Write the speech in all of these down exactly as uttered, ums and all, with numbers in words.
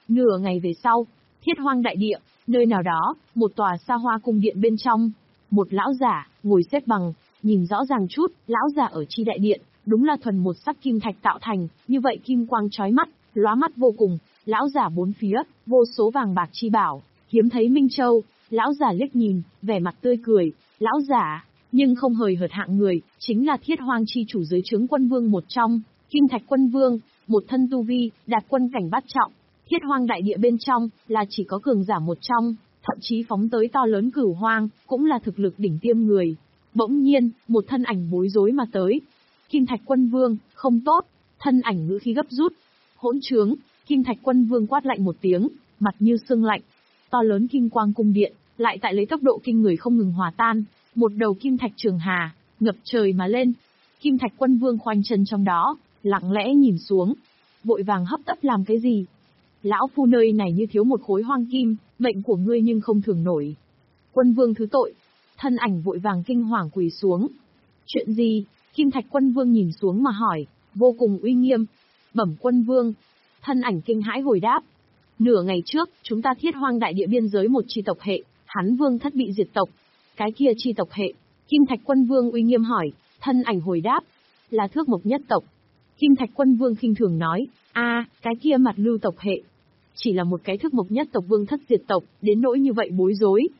Nửa ngày về sau, Thiết Hoang đại địa, nơi nào đó, một tòa xa hoa cung điện bên trong. Một lão giả, ngồi xếp bằng, nhìn rõ ràng chút, lão giả ở chi đại điện, đúng là thuần một sắc kim thạch tạo thành, như vậy kim quang chói mắt, lóa mắt vô cùng. Lão giả bốn phía, vô số vàng bạc chi bảo, hiếm thấy minh châu. Lão giả liếc nhìn, vẻ mặt tươi cười. Lão giả, nhưng không hời hợt hạng người, chính là Thiết Hoang chi chủ dưới trướng quân vương một trong, Kim Thạch quân vương, một thân tu vi, đạt quân cảnh bát trọng. Thiết Hoang đại địa bên trong, là chỉ có cường giả một trong, thậm chí phóng tới to lớn Cửu Hoang, cũng là thực lực đỉnh tiêm người. Bỗng nhiên, một thân ảnh bối rối mà tới. Kim Thạch quân vương, không tốt, thân ảnh ngữ khí gấp rút. Hỗn trướng, Kim Thạch quân vương quát lạnh một tiếng, mặt như sương lạnh. To lớn kim quang cung điện, lại tại lấy tốc độ kinh người không ngừng hòa tan, một đầu kim thạch trường hà, ngập trời mà lên. Kim Thạch quân vương khoanh chân trong đó, lặng lẽ nhìn xuống, vội vàng hấp tấp làm cái gì? Lão phu nơi này như thiếu một khối hoang kim, mệnh của ngươi nhưng không thường nổi. Quân vương thứ tội, thân ảnh vội vàng kinh hoàng quỳ xuống. Chuyện gì? Kim Thạch quân vương nhìn xuống mà hỏi, vô cùng uy nghiêm. Bẩm quân vương, thân ảnh kinh hãi hồi đáp. Nửa ngày trước, chúng ta Thiết Hoang đại địa biên giới một chi tộc hệ, hắn vương thất bị diệt tộc. Cái kia chi tộc hệ, Kim Thạch quân vương uy nghiêm hỏi, thân ảnh hồi đáp, là Thước Mộc nhất tộc. Kim Thạch quân vương khinh thường nói, a, cái kia mặt lưu tộc hệ. Chỉ là một cái Thước Mộc nhất tộc vương thất diệt tộc, đến nỗi như vậy bối rối.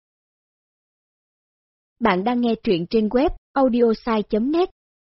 Bạn đang nghe truyện trên web audiosai chấm net.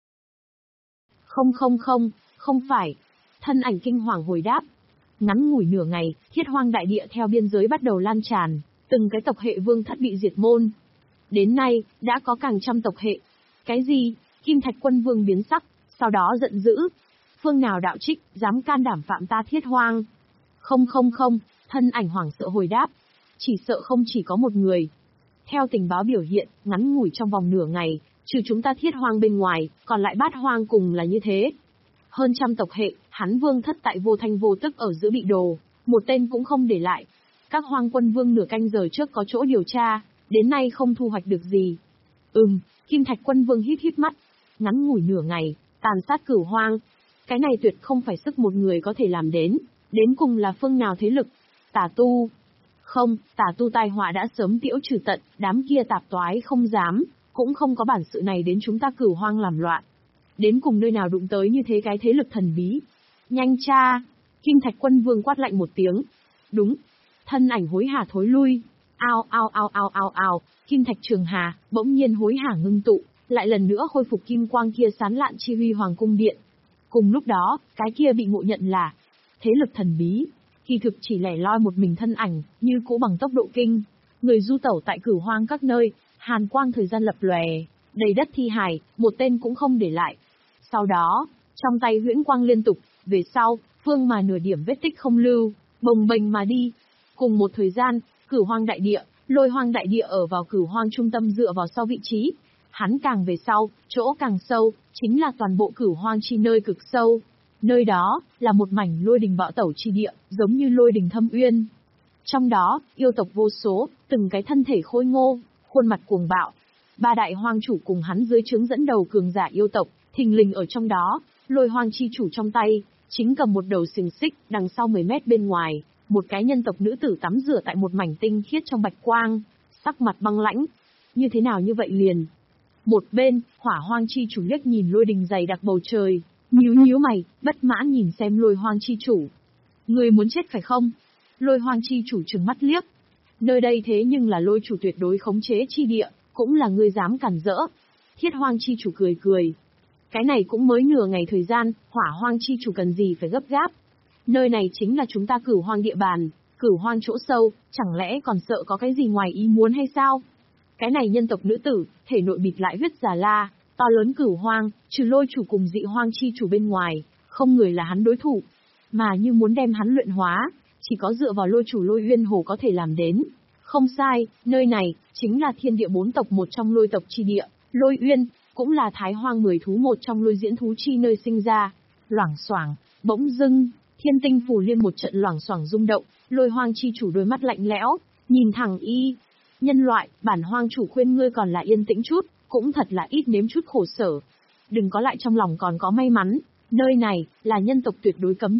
Không không không, không phải. Thân ảnh kinh hoàng hồi đáp. Ngắn ngủi nửa ngày, Thiết Hoang đại địa theo biên giới bắt đầu lan tràn, từng cái tộc hệ vương thất bị diệt môn. Đến nay, đã có càng trăm tộc hệ. Cái gì? Kim Thạch quân vương biến sắc, sau đó giận dữ. Phương nào đạo trích, dám can đảm phạm ta Thiết Hoang? Không không không, thân ảnh hoảng sợ hồi đáp. Chỉ sợ không chỉ có một người. Theo tình báo biểu hiện, ngắn ngủi trong vòng nửa ngày, trừ chúng ta Thiết Hoang bên ngoài, còn lại Bát Hoang cùng là như thế. Hơn trăm tộc hệ, hắn vương thất tại vô thanh vô tức ở giữa bị đồ, một tên cũng không để lại. Các hoang quân vương nửa canh giờ trước có chỗ điều tra, đến nay không thu hoạch được gì. Ừm, Kim Thạch quân vương hít hít mắt. Ngắn ngủi nửa ngày, tàn sát Cửu Hoang. Cái này tuyệt không phải sức một người có thể làm đến. Đến cùng là phương nào thế lực? Tà tu. Không, tà tu tai họa đã sớm tiễu trừ tận, đám kia tạp toái không dám, cũng không có bản sự này đến chúng ta Cửu Hoang làm loạn. Đến cùng nơi nào đụng tới như thế cái thế lực thần bí? Nhanh tra! Kim Thạch quân vương quát lạnh một tiếng. Đúng. Thân ảnh hối hả thối lui. Ao ao ao ao ao ao, Kim Thạch trường hà, bỗng nhiên hối hả ngưng tụ, lại lần nữa khôi phục kim quang kia sán lạn chi huy hoàng cung điện. Cùng lúc đó, cái kia bị ngộ nhận là thế lực thần bí, kỳ thực chỉ lẻ loi một mình thân ảnh, như cũ bằng tốc độ kinh. Người du tẩu tại Cửu Hoang các nơi, hàn quang thời gian lập lòe, đầy đất thi hài, một tên cũng không để lại. Sau đó, trong tay huyễn quang liên tục, về sau, phương mà nửa điểm vết tích không lưu, bồng bềnh mà đi. Cùng một thời gian, Cửu Hoang đại địa, Lôi Hoang đại địa ở vào Cửu Hoang trung tâm dựa vào sau vị trí. Hắn càng về sau, chỗ càng sâu, chính là toàn bộ Cửu Hoang chi nơi cực sâu. Nơi đó, là một mảnh lôi đình bạo tẩu chi địa, giống như lôi đình thâm uyên. Trong đó, yêu tộc vô số, từng cái thân thể khôi ngô, khuôn mặt cuồng bạo. Ba đại hoang chủ cùng hắn dưới trướng dẫn đầu cường giả yêu tộc, thình lình ở trong đó, Lôi Hoang chi chủ trong tay, chính cầm một đầu xiềng xích, đằng sau mười mét bên ngoài, một cái nhân tộc nữ tử tắm rửa tại một mảnh tinh khiết trong bạch quang, sắc mặt băng lãnh. Như thế nào như vậy liền? Một bên, Hỏa Hoang chi chủ liếc nhìn lôi đình dày đặc bầu trời, nhíu nhíu mày, bất mãn nhìn xem Lôi Hoang chi chủ. Người muốn chết phải không? Lôi Hoang chi chủ trừng mắt liếc. Nơi đây thế nhưng là lôi chủ tuyệt đối khống chế chi địa, cũng là ngươi dám cản rỡ. Thiết Hoang chi chủ cười cười. Cái này cũng mới nửa ngày thời gian, Hỏa Hoang chi chủ cần gì phải gấp gáp. Nơi này chính là chúng ta Cửu Hoang địa bàn, Cửu Hoang chỗ sâu, chẳng lẽ còn sợ có cái gì ngoài ý muốn hay sao? Cái này nhân tộc nữ tử, thể nội bịt lại huyết già la, to lớn Cửu Hoang, trừ lôi chủ cùng dị hoang chi chủ bên ngoài, không người là hắn đối thủ. Mà như muốn đem hắn luyện hóa, chỉ có dựa vào lôi chủ Lôi Uyên Hồ có thể làm đến. Không sai, nơi này, chính là thiên địa bốn tộc một trong lôi tộc chi địa, Lôi Uyên, cũng là thái hoang mười thú một trong lôi diễn thú chi nơi sinh ra. Loảng xoảng, bỗng dưng, thiên tinh phủ liên một trận loảng xoảng rung động, Lôi Hoang chi chủ đôi mắt lạnh lẽo, nhìn thẳng y. Nhân loại, bản hoang chủ khuyên ngươi còn là yên tĩnh chút, cũng thật là ít nếm chút khổ sở. Đừng có lại trong lòng còn có may mắn, nơi này, là nhân tộc tuyệt đối cấm địa,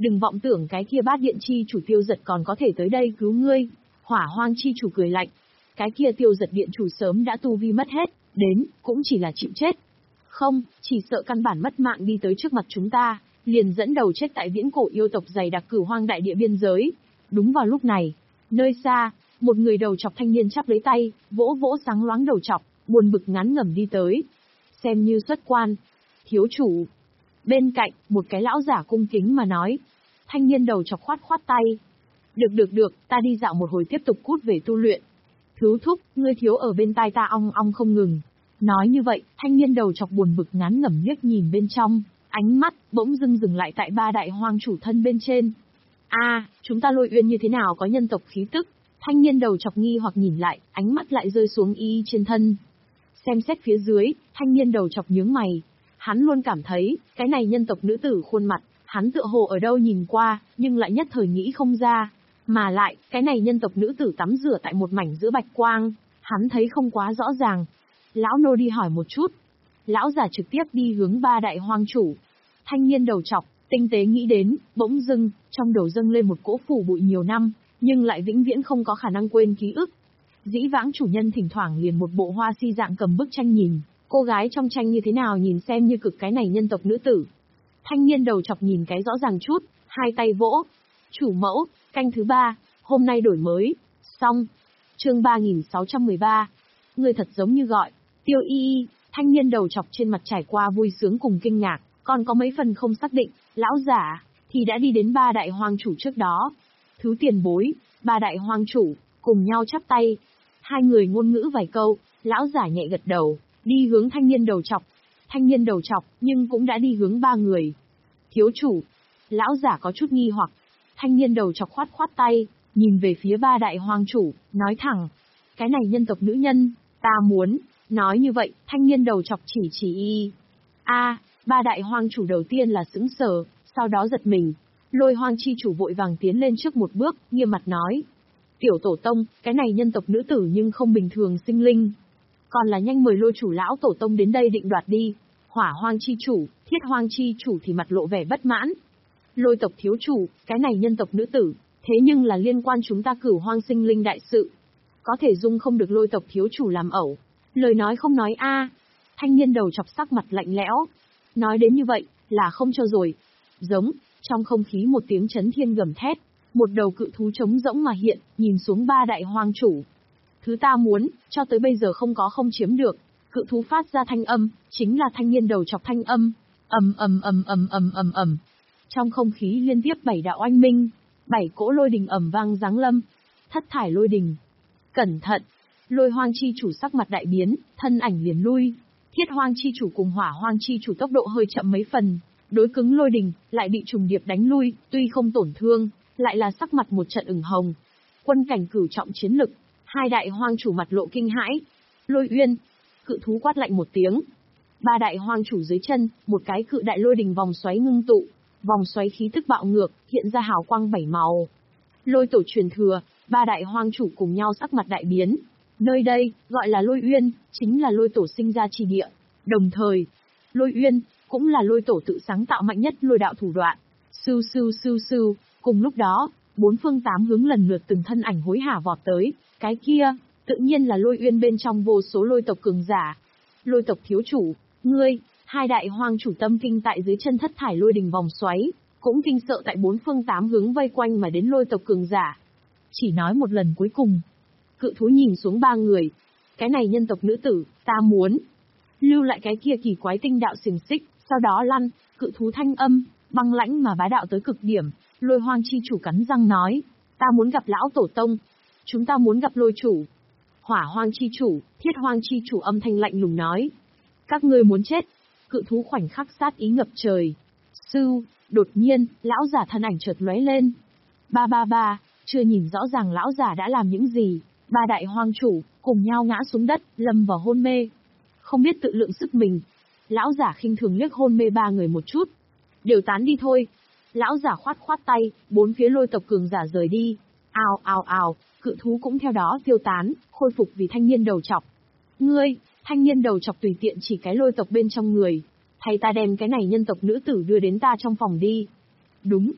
đừng vọng tưởng cái kia bát điện chi chủ Tiêu Giật còn có thể tới đây cứu ngươi. Hỏa hoang chi chủ cười lạnh. Cái kia Tiêu Giật điện chủ sớm đã tu vi mất hết, đến, cũng chỉ là chịu chết. Không, chỉ sợ căn bản mất mạng đi tới trước mặt chúng ta, liền dẫn đầu chết tại viễn cổ yêu tộc dày đặc Cửu Hoang đại địa biên giới. Đúng vào lúc này, nơi xa, một người đầu chọc thanh niên chắp lấy tay, vỗ vỗ sáng loáng đầu chọc, buồn bực ngán ngẩm đi tới. Xem như xuất quan. Thiếu chủ. Bên cạnh, một cái lão giả cung kính mà nói. Thanh niên đầu chọc khoát khoát tay. Được được được, ta đi dạo một hồi tiếp tục cút về tu luyện. Thứ thúc, ngươi thiếu ở bên tai ta ong ong không ngừng. Nói như vậy, thanh niên đầu chọc buồn bực ngán ngẩm liếc nhìn bên trong, ánh mắt bỗng dưng dừng lại tại ba đại hoang chủ thân bên trên. A, à, chúng ta Lôi Uyên như thế nào có nhân tộc khí tức? Thanh niên đầu chọc nghi hoặc nhìn lại, ánh mắt lại rơi xuống y trên thân. Xem xét phía dưới, thanh niên đầu chọc nhướng mày. Hắn luôn cảm thấy, cái này nhân tộc nữ tử khuôn mặt, hắn tựa hồ ở đâu nhìn qua, nhưng lại nhất thời nghĩ không ra. Mà lại, cái này nhân tộc nữ tử tắm rửa tại một mảnh giữa bạch quang, hắn thấy không quá rõ ràng. Lão nô đi hỏi một chút. Lão già trực tiếp đi hướng ba đại hoang chủ. Thanh niên đầu chọc, tinh tế nghĩ đến, bỗng dưng, trong đầu dâng lên một cỗ phủ bụi nhiều năm, nhưng lại vĩnh viễn không có khả năng quên ký ức. Dĩ vãng chủ nhân thỉnh thoảng liền một bộ hoa si dạng cầm bức tranh nhìn, cô gái trong tranh như thế nào nhìn xem như cực cái này nhân tộc nữ tử. Thanh niên đầu chọc nhìn cái rõ ràng chút, hai tay vỗ. Chủ mẫu, canh thứ ba, hôm nay đổi mới. Xong. Chương ba nghìn sáu trăm mười ba. Người thật giống như gọi. Tiêu y y, thanh niên đầu chọc trên mặt trải qua vui sướng cùng kinh ngạc, còn có mấy phần không xác định, lão giả, thì đã đi đến ba đại hoang chủ trước đó. Thứ tiền bối, ba đại hoang chủ, cùng nhau chắp tay. Hai người ngôn ngữ vài câu, lão giả nhẹ gật đầu, đi hướng thanh niên đầu chọc. Thanh niên đầu chọc, nhưng cũng đã đi hướng ba người. Thiếu chủ, lão giả có chút nghi hoặc. Thanh niên đầu chọc khoát khoát tay, nhìn về phía ba đại hoang chủ, nói thẳng. Cái này nhân tộc nữ nhân, ta muốn. Nói như vậy, thanh niên đầu chọc chỉ chỉ y. A, ba đại hoang chủ đầu tiên là sững sờ, sau đó giật mình. Lôi hoang chi chủ vội vàng tiến lên trước một bước, nghiêm mặt nói. Tiểu tổ tông, cái này nhân tộc nữ tử nhưng không bình thường sinh linh. Còn là nhanh mời lôi chủ lão tổ tông đến đây định đoạt đi. Hỏa hoang chi chủ, thiết hoang chi chủ thì mặt lộ vẻ bất mãn. Lôi tộc thiếu chủ, cái này nhân tộc nữ tử, thế nhưng là liên quan chúng ta Cửu Hoang sinh linh đại sự. Có thể dung không được lôi tộc thiếu chủ làm ẩu. Lời nói không nói a. À. Thanh niên đầu chọc sắc mặt lạnh lẽo. Nói đến như vậy, là không cho rồi. Giống, trong không khí một tiếng chấn thiên gầm thét, một đầu cự thú trống rỗng mà hiện, nhìn xuống ba đại hoang chủ. Thứ ta muốn, cho tới bây giờ không có không chiếm được. Cự thú phát ra thanh âm, chính là thanh niên đầu chọc thanh âm. Ầm ầm ầm ầm ầm ầm ầm. Trong không khí liên tiếp bảy đạo oanh minh, bảy cỗ lôi đình ầm vang giáng lâm. Thất thải lôi đình. Cẩn thận. Lôi hoang chi chủ sắc mặt đại biến, thân ảnh liền lui. Thiết hoang chi chủ cùng hỏa hoang chi chủ tốc độ hơi chậm mấy phần. Đối cứng lôi đình, lại bị trùng điệp đánh lui, tuy không tổn thương, lại là sắc mặt một trận ửng hồng. Quân cảnh cửu trọng chiến lực, hai đại hoang chủ mặt lộ kinh hãi. Lôi Uyên, cự thú quát lạnh một tiếng. Ba đại hoang chủ dưới chân, một cái cự đại lôi đình vòng xoáy ngưng tụ, vòng xoáy khí tức bạo ngược, hiện ra hào quang bảy màu. Lôi tổ truyền thừa, ba đại hoang chủ cùng nhau sắc mặt đại biến. Nơi đây, gọi là Lôi Uyên, chính là lôi tổ sinh ra chi địa. Đồng thời, Lôi Uyên, cũng là lôi tổ tự sáng tạo mạnh nhất lôi đạo thủ đoạn. Sưu sưu sưu sưu, cùng lúc đó, bốn phương tám hướng lần lượt từng thân ảnh hối hả vọt tới, cái kia, tự nhiên là Lôi Uyên bên trong vô số lôi tộc cường giả. Lôi tộc thiếu chủ, ngươi, hai đại hoang chủ tâm kinh tại dưới chân thất thải lôi đình vòng xoáy, cũng kinh sợ tại bốn phương tám hướng vây quanh mà đến lôi tộc cường giả. Chỉ nói một lần cuối cùng. Cự thú nhìn xuống ba người. Cái này nhân tộc nữ tử, ta muốn. Lưu lại cái kia kỳ quái tinh đạo xiềng xích, sau đó lăn, cự thú thanh âm, băng lãnh mà bá đạo tới cực điểm. Lôi hoang chi chủ cắn răng nói. Ta muốn gặp lão tổ tông. Chúng ta muốn gặp lôi chủ. Hỏa hoang chi chủ, thiết hoang chi chủ âm thanh lạnh lùng nói. Các ngươi muốn chết. Cự thú khoảnh khắc sát ý ngập trời. Sưu, đột nhiên, lão giả thân ảnh chợt lóe lên. Ba ba ba, chưa nhìn rõ ràng lão giả đã làm những gì. Ba đại hoang chủ, cùng nhau ngã xuống đất, lâm vào hôn mê. Không biết tự lượng sức mình. Lão giả khinh thường liếc hôn mê ba người một chút. Đều tán đi thôi. Lão giả khoát khoát tay, bốn phía lôi tộc cường giả rời đi. Ào ào ào, cự thú cũng theo đó tiêu tán, khôi phục vì thanh niên đầu chọc. Ngươi, thanh niên đầu chọc tùy tiện chỉ cái lôi tộc bên trong người. Thay ta đem cái này nhân tộc nữ tử đưa đến ta trong phòng đi. Đúng.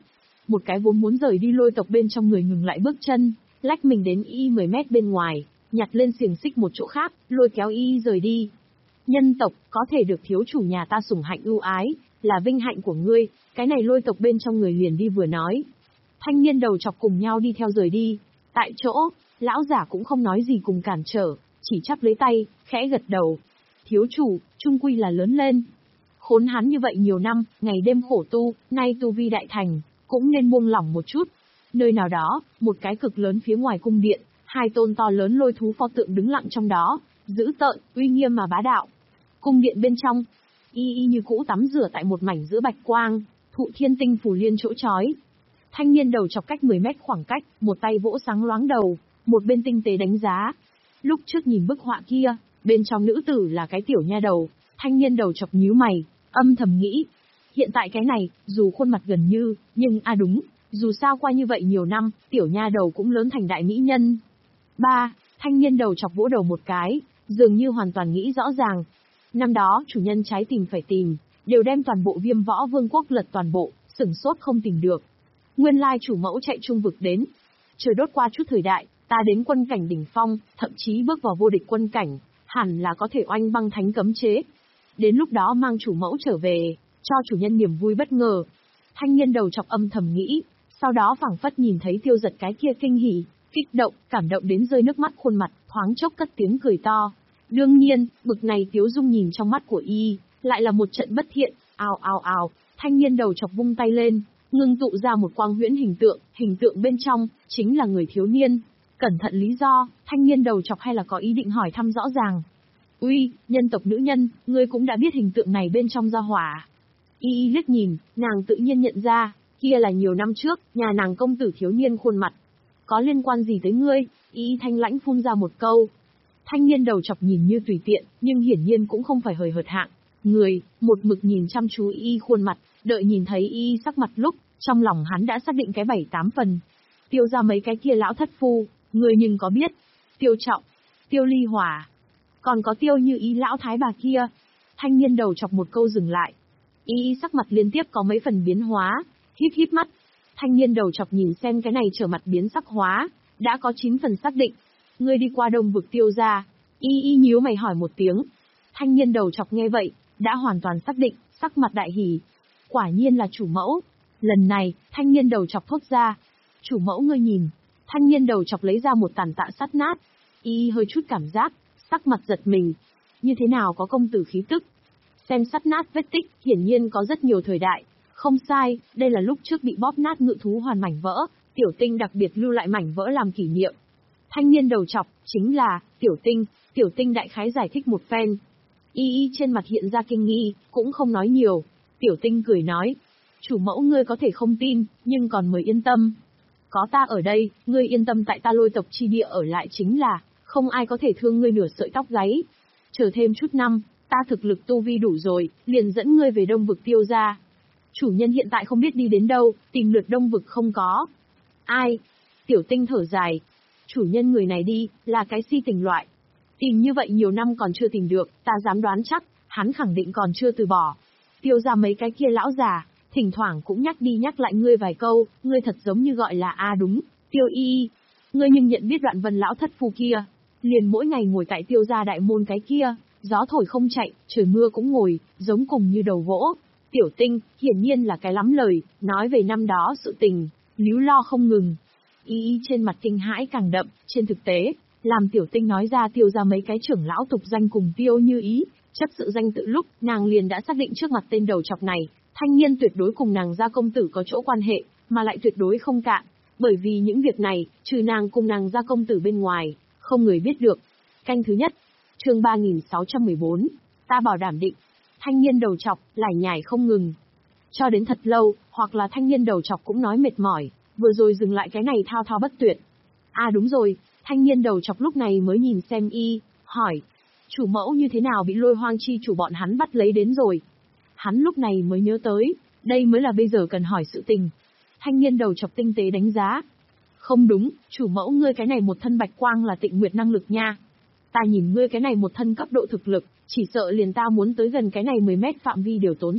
một cái vốn muốn rời đi lôi tộc bên trong người ngừng lại bước chân, lách mình đến y mười mét bên ngoài, nhặt lên xiềng xích một chỗ khác, lôi kéo y rời đi. Nhân tộc, có thể được thiếu chủ nhà ta sủng hạnh ưu ái, là vinh hạnh của ngươi, cái này lôi tộc bên trong người liền đi vừa nói. Thanh niên đầu chọc cùng nhau đi theo rời đi. Tại chỗ, lão giả cũng không nói gì cùng cản trở, chỉ chắp lấy tay, khẽ gật đầu. Thiếu chủ, trung quy là lớn lên. Khốn hắn như vậy nhiều năm, ngày đêm khổ tu, nay tu vi đại thành, cũng nên buông lỏng một chút. Nơi nào đó, một cái cực lớn phía ngoài cung điện, hai tôn to lớn lôi thú pho tượng đứng lặng trong đó, dữ tợn, uy nghiêm mà bá đạo. Cung điện bên trong, y y như cũ tắm rửa tại một mảnh giữa bạch quang, thụ thiên tinh phù liên chỗ chói. Thanh niên đầu chọc cách mười mét khoảng cách, một tay vỗ sáng loáng đầu, một bên tinh tế đánh giá. Lúc trước nhìn bức họa kia, bên trong nữ tử là cái tiểu nha đầu, thanh niên đầu chọc nhíu mày, âm thầm nghĩ. Hiện tại cái này, dù khuôn mặt gần như, nhưng à đúng, dù sao qua như vậy nhiều năm, tiểu nha đầu cũng lớn thành đại mỹ nhân. Ba, thanh niên đầu chọc vỗ đầu một cái, dường như hoàn toàn nghĩ rõ ràng. Năm đó, chủ nhân trái tìm phải tìm, đều đem toàn bộ Viêm Võ Vương quốc lật toàn bộ, sửng sốt không tìm được. Nguyên lai chủ mẫu chạy trung vực đến. Trời đốt qua chút thời đại, ta đến quân cảnh đỉnh phong, thậm chí bước vào vô địch quân cảnh, hẳn là có thể oanh băng thánh cấm chế. Đến lúc đó mang chủ mẫu trở về, cho chủ nhân niềm vui bất ngờ. Thanh niên đầu chọc âm thầm nghĩ, sau đó phảng phất nhìn thấy Tiêu Giật cái kia kinh hỉ, kích động, cảm động đến rơi nước mắt khuôn mặt, thoáng chốc cất tiếng cười to. Đương nhiên, bực này Tiếu Dung nhìn trong mắt của y, lại là một trận bất thiện, ào ào ào, thanh niên đầu chọc vung tay lên, ngưng tụ ra một quang huyễn hình tượng, hình tượng bên trong, chính là người thiếu niên. Cẩn thận lý do, thanh niên đầu chọc hay là có ý định hỏi thăm rõ ràng. Uy, nhân tộc nữ nhân, ngươi cũng đã biết hình tượng này bên trong gia hỏa. Y y liếc nhìn, nàng tự nhiên nhận ra, kia là nhiều năm trước, nhà nàng công tử thiếu niên khuôn mặt. Có liên quan gì tới ngươi? Y y thanh lãnh phun ra một câu. Thanh niên đầu chọc nhìn như tùy tiện, nhưng hiển nhiên cũng không phải hời hợt hạng. Người, một mực nhìn chăm chú y khuôn mặt, đợi nhìn thấy y sắc mặt lúc, trong lòng hắn đã xác định cái bảy tám phần. Tiêu ra mấy cái kia lão thất phu, người nhưng có biết. Tiêu Trọng, Tiêu Ly Hỏa, còn có tiêu như ý lão thái bà kia. Thanh niên đầu chọc một câu dừng lại. Y sắc mặt liên tiếp có mấy phần biến hóa, híp híp mắt. Thanh niên đầu chọc nhìn xem cái này trở mặt biến sắc hóa, đã có chín phần xác định. Ngươi đi qua đông vực Tiêu ra. Y y nhíu mày hỏi một tiếng. Thanh niên đầu chọc nghe vậy, đã hoàn toàn xác định, sắc mặt đại hỉ. Quả nhiên là chủ mẫu. Lần này, thanh niên đầu chọc thốt ra. Chủ mẫu ngươi nhìn. Thanh niên đầu chọc lấy ra một tàn tạ sắt nát. Y hơi chút cảm giác, sắc mặt giật mình. Như thế nào có công tử khí tức? Xem sắt nát vết tích, hiển nhiên có rất nhiều thời đại. Không sai, đây là lúc trước bị bóp nát ngự thú hoàn mảnh vỡ, tiểu tinh đặc biệt lưu lại mảnh vỡ làm kỷ niệm. Thanh niên đầu chọc, chính là, tiểu tinh, tiểu tinh đại khái giải thích một phen. Y y trên mặt hiện ra kinh nghi, cũng không nói nhiều. Tiểu tinh cười nói, chủ mẫu ngươi có thể không tin, nhưng còn mời yên tâm. Có ta ở đây, ngươi yên tâm tại ta lôi tộc chi địa ở lại chính là, không ai có thể thương ngươi nửa sợi tóc gáy. Chờ thêm chút năm, ta thực lực tu vi đủ rồi, liền dẫn ngươi về đông vực Tiêu ra. Chủ nhân hiện tại không biết đi đến đâu, tìm lượt đông vực không có. Ai? Tiểu tinh thở dài. Chủ nhân người này đi, là cái si tình loại. Tìm như vậy nhiều năm còn chưa tìm được, ta dám đoán chắc, hắn khẳng định còn chưa từ bỏ. Tiêu ra mấy cái kia lão già, thỉnh thoảng cũng nhắc đi nhắc lại ngươi vài câu, ngươi thật giống như gọi là a à đúng, Tiêu y y. Ngươi nhưng nhận biết Đoạn Vân lão thất phu kia, liền mỗi ngày ngồi tại Tiêu gia đại môn cái kia, gió thổi không chạy, trời mưa cũng ngồi, giống cùng như đầu gỗ. Tiểu tinh, hiển nhiên là cái lắm lời, nói về năm đó sự tình, líu lo không ngừng. Y y trên mặt kinh hãi càng đậm, trên thực tế, làm tiểu tinh nói ra Tiêu ra mấy cái trưởng lão tục danh cùng Tiêu như ý, chấp sự danh tự lúc, nàng liền đã xác định trước mặt tên đầu chọc này, thanh niên tuyệt đối cùng nàng gia công tử có chỗ quan hệ, mà lại tuyệt đối không cạn, bởi vì những việc này, trừ nàng cùng nàng gia công tử bên ngoài, không người biết được. Canh thứ nhất, chương ba nghìn sáu trăm mười bốn, ta bảo đảm định. Thanh niên đầu chọc, lải nhải không ngừng. Cho đến thật lâu, hoặc là thanh niên đầu chọc cũng nói mệt mỏi, vừa rồi dừng lại cái này thao thao bất tuyệt. À đúng rồi, thanh niên đầu chọc lúc này mới nhìn xem y, hỏi. Chủ mẫu như thế nào bị Lôi Hoang chi chủ bọn hắn bắt lấy đến rồi? Hắn lúc này mới nhớ tới, đây mới là bây giờ cần hỏi sự tình. Thanh niên đầu chọc tinh tế đánh giá. Không đúng, chủ mẫu ngươi cái này một thân bạch quang là tịnh nguyệt năng lực nha. Ta nhìn ngươi cái này một thân cấp độ thực lực, chỉ sợ liền ta muốn tới gần cái này mười mét phạm vi đều tốn sức,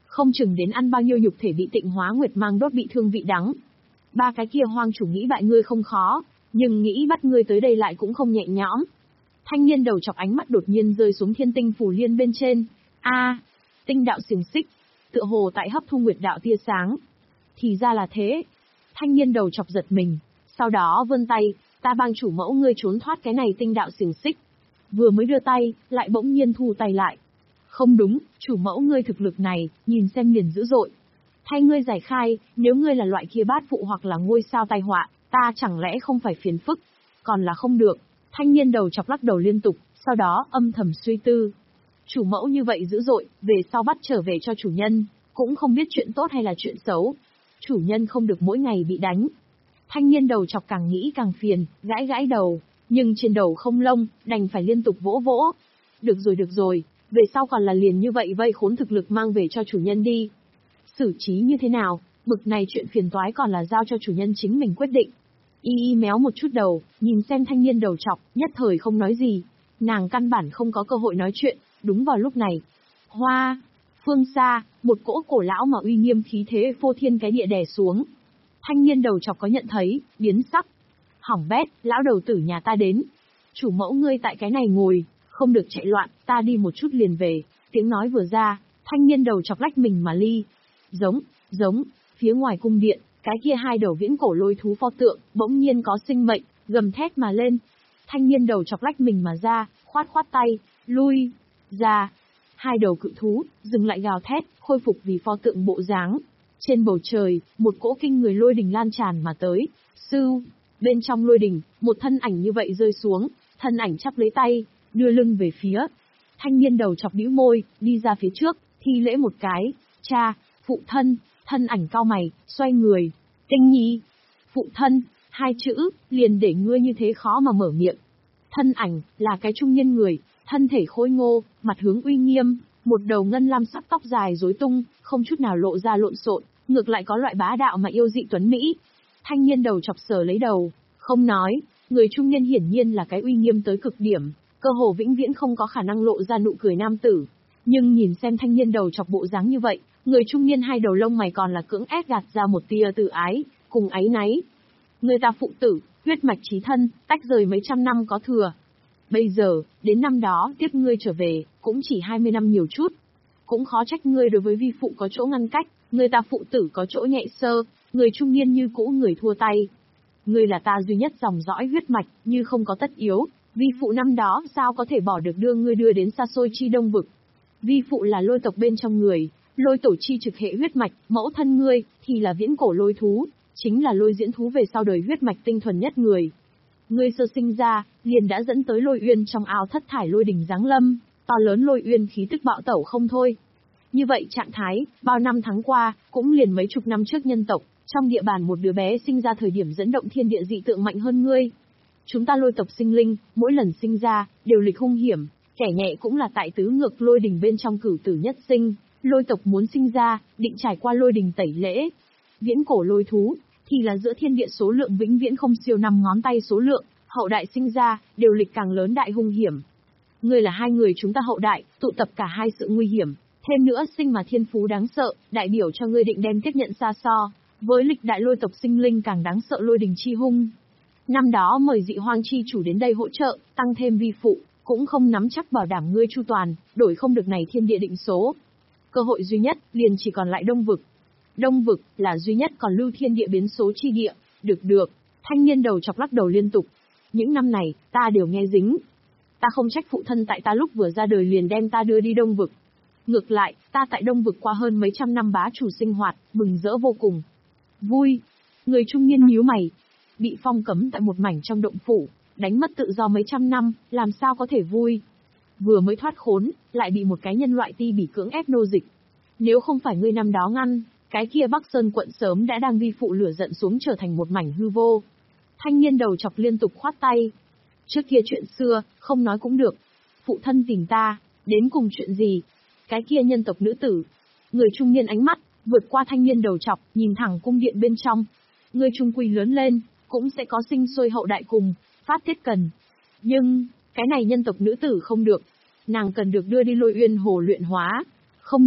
Không chừng đến ăn bao nhiêu nhục thể bị Tịnh Hóa Nguyệt mang đốt bị thương vị đắng. Ba cái kia hoang chủ nghĩ bại ngươi không khó, nhưng nghĩ bắt ngươi tới đây lại cũng không nhẹ nhõm. Thanh niên đầu chọc ánh mắt đột nhiên rơi xuống thiên tinh phù liên bên trên. A, tinh đạo xiềng xích, tựa hồ tại hấp thu nguyệt đạo tia sáng. Thì ra là thế. Thanh niên đầu chọc giật mình, sau đó vươn tay, ta bang chủ mẫu ngươi trốn thoát cái này tinh đạo xiềng xích. Vừa mới đưa tay, lại bỗng nhiên thu tay lại. Không đúng, chủ mẫu ngươi thực lực này, nhìn xem liền dữ dội. Thay ngươi giải khai, nếu ngươi là loại kia bát phụ hoặc là ngôi sao tai họa, ta chẳng lẽ không phải phiền phức? Còn là không được. Thanh niên đầu chọc lắc đầu liên tục, sau đó âm thầm suy tư. Chủ mẫu như vậy dữ dội, về sau bắt trở về cho chủ nhân, cũng không biết chuyện tốt hay là chuyện xấu. Chủ nhân không được mỗi ngày bị đánh. Thanh niên đầu chọc càng nghĩ càng phiền, gãi gãi đầu, nhưng trên đầu không lông, đành phải liên tục vỗ vỗ. Được rồi được rồi, về sau còn là liền như vậy vây khốn thực lực mang về cho chủ nhân đi. Xử trí như thế nào, bực này chuyện phiền toái còn là giao cho chủ nhân chính mình quyết định. Y y méo một chút đầu, nhìn xem thanh niên đầu chọc, nhất thời không nói gì. Nàng căn bản không có cơ hội nói chuyện, đúng vào lúc này. Hoa, phương xa, một cỗ cổ lão mà uy nghiêm khí thế phô thiên cái địa đè xuống. Thanh niên đầu chọc có nhận thấy, biến sắc. Hỏng bét, lão đầu tử nhà ta đến. Chủ mẫu ngươi tại cái này ngồi, không được chạy loạn, ta đi một chút liền về. Tiếng nói vừa ra, thanh niên đầu chọc lách mình mà ly. Giống, giống, phía ngoài cung điện, cái kia hai đầu viễn cổ lôi thú pho tượng, bỗng nhiên có sinh mệnh, gầm thét mà lên. Thanh niên đầu chọc lách mình mà ra, khoát khoát tay, lui, ra. Hai đầu cự thú, dừng lại gào thét, khôi phục vì pho tượng bộ dáng. Trên bầu trời, một cỗ kinh người lôi đình lan tràn mà tới, sưu. Bên trong lôi đình, một thân ảnh như vậy rơi xuống, thân ảnh chắp lấy tay, đưa lưng về phía. Thanh niên đầu chọc bĩu môi, đi ra phía trước, thi lễ một cái, cha, phụ thân, thân ảnh cao mày, xoay người. Tinh nhi, phụ thân, hai chữ, liền để ngươi như thế khó mà mở miệng. Thân ảnh, là cái trung nhân người, thân thể khôi ngô, mặt hướng uy nghiêm, một đầu ngân lam sắc tóc dài rối tung, không chút nào lộ ra lộn xộn, ngược lại có loại bá đạo mà yêu dị tuấn mỹ. Thanh niên đầu chọc sờ lấy đầu, không nói, người trung niên hiển nhiên là cái uy nghiêm tới cực điểm, cơ hồ vĩnh viễn không có khả năng lộ ra nụ cười nam tử. Nhưng nhìn xem thanh niên đầu chọc bộ dáng như vậy, người trung niên hai đầu lông mày còn là cưỡng ép gạt ra một tia tự ái, cùng áy náy. Người ta phụ tử, huyết mạch chí thân, tách rời mấy trăm năm có thừa. Bây giờ, đến năm đó tiếp ngươi trở về, cũng chỉ hai mươi năm nhiều chút. Cũng khó trách ngươi đối với vi phụ có chỗ ngăn cách, người ta phụ tử có chỗ nhạy sơ, người trung niên như cũ người thua tay. Ngươi là ta duy nhất dòng dõi huyết mạch, như không có tất yếu, vi phụ năm đó sao có thể bỏ được đưa ngươi đưa đến xa xôi chi đông vực. Vi phụ là lôi tộc bên trong người, lôi tổ chi trực hệ huyết mạch, mẫu thân ngươi, thì là viễn cổ lôi thú, chính là lôi diễn thú về sau đời huyết mạch tinh thuần nhất người. Ngươi sơ sinh ra, liền đã dẫn tới lôi uyên trong ao thất thải lôi đỉnh giáng lâm, to lớn lôi uyên khí tức bạo tẩu không thôi. Như vậy trạng thái, bao năm tháng qua, cũng liền mấy chục năm trước nhân tộc, trong địa bàn một đứa bé sinh ra thời điểm dẫn động thiên địa dị tượng mạnh hơn ngươi. Chúng ta lôi tộc sinh linh, mỗi lần sinh ra, đều lịch hung hiểm, kẻ nhẹ cũng là tại tứ ngược lôi đỉnh bên trong cửu tử nhất sinh, lôi tộc muốn sinh ra, định trải qua lôi đỉnh tẩy lễ. Viễn cổ lôi thú, thì là giữa thiên địa số lượng vĩnh viễn không siêu năm ngón tay số lượng, hậu đại sinh ra, đều lịch càng lớn đại hung hiểm. Ngươi là hai người chúng ta hậu đại, tụ tập cả hai sự nguy hiểm, thêm nữa sinh mà thiên phú đáng sợ, đại biểu cho ngươi định đem tiếp nhận xa so, với lịch đại lôi tộc sinh linh càng đáng sợ lôi đình chi hung. Năm đó mời dị hoang chi chủ đến đây hỗ trợ, tăng thêm vi phụ, cũng không nắm chắc bảo đảm ngươi chu toàn, đổi không được này thiên địa định số. Cơ hội duy nhất, liền chỉ còn lại đông vực. Đông vực, là duy nhất còn lưu thiên địa biến số chi địa, được được, thanh niên đầu chọc lắc đầu liên tục. Những năm này, ta đều nghe dính. Ta không trách phụ thân tại ta lúc vừa ra đời liền đem ta đưa đi đông vực. Ngược lại, ta tại đông vực qua hơn mấy trăm năm bá chủ sinh hoạt, mừng rỡ vô cùng. Vui. Người trung niên nhíu mày. Bị phong cấm tại một mảnh trong động phủ, đánh mất tự do mấy trăm năm, làm sao có thể vui. Vừa mới thoát khốn, lại bị một cái nhân loại ti bỉ cưỡng ép nô dịch. Nếu không phải ngươi năm đó ngăn, cái kia Bắc Sơn quận sớm đã đang vi phụ lửa giận xuống trở thành một mảnh hư vô. Thanh niên đầu chọc liên tục khoát tay. Trước kia chuyện xưa, không nói cũng được. Phụ thân tìm ta, đến cùng chuyện gì? Cái kia nhân tộc nữ tử. Người trung niên ánh mắt, vượt qua thanh niên đầu chọc, nhìn thẳng cung điện bên trong. Người trung quy lớn lên, cũng sẽ có sinh sôi hậu đại cùng, phát tiết cần. Nhưng, cái này nhân tộc nữ tử không được. Nàng cần được đưa đi lôi uyên hồ luyện hóa. Không được,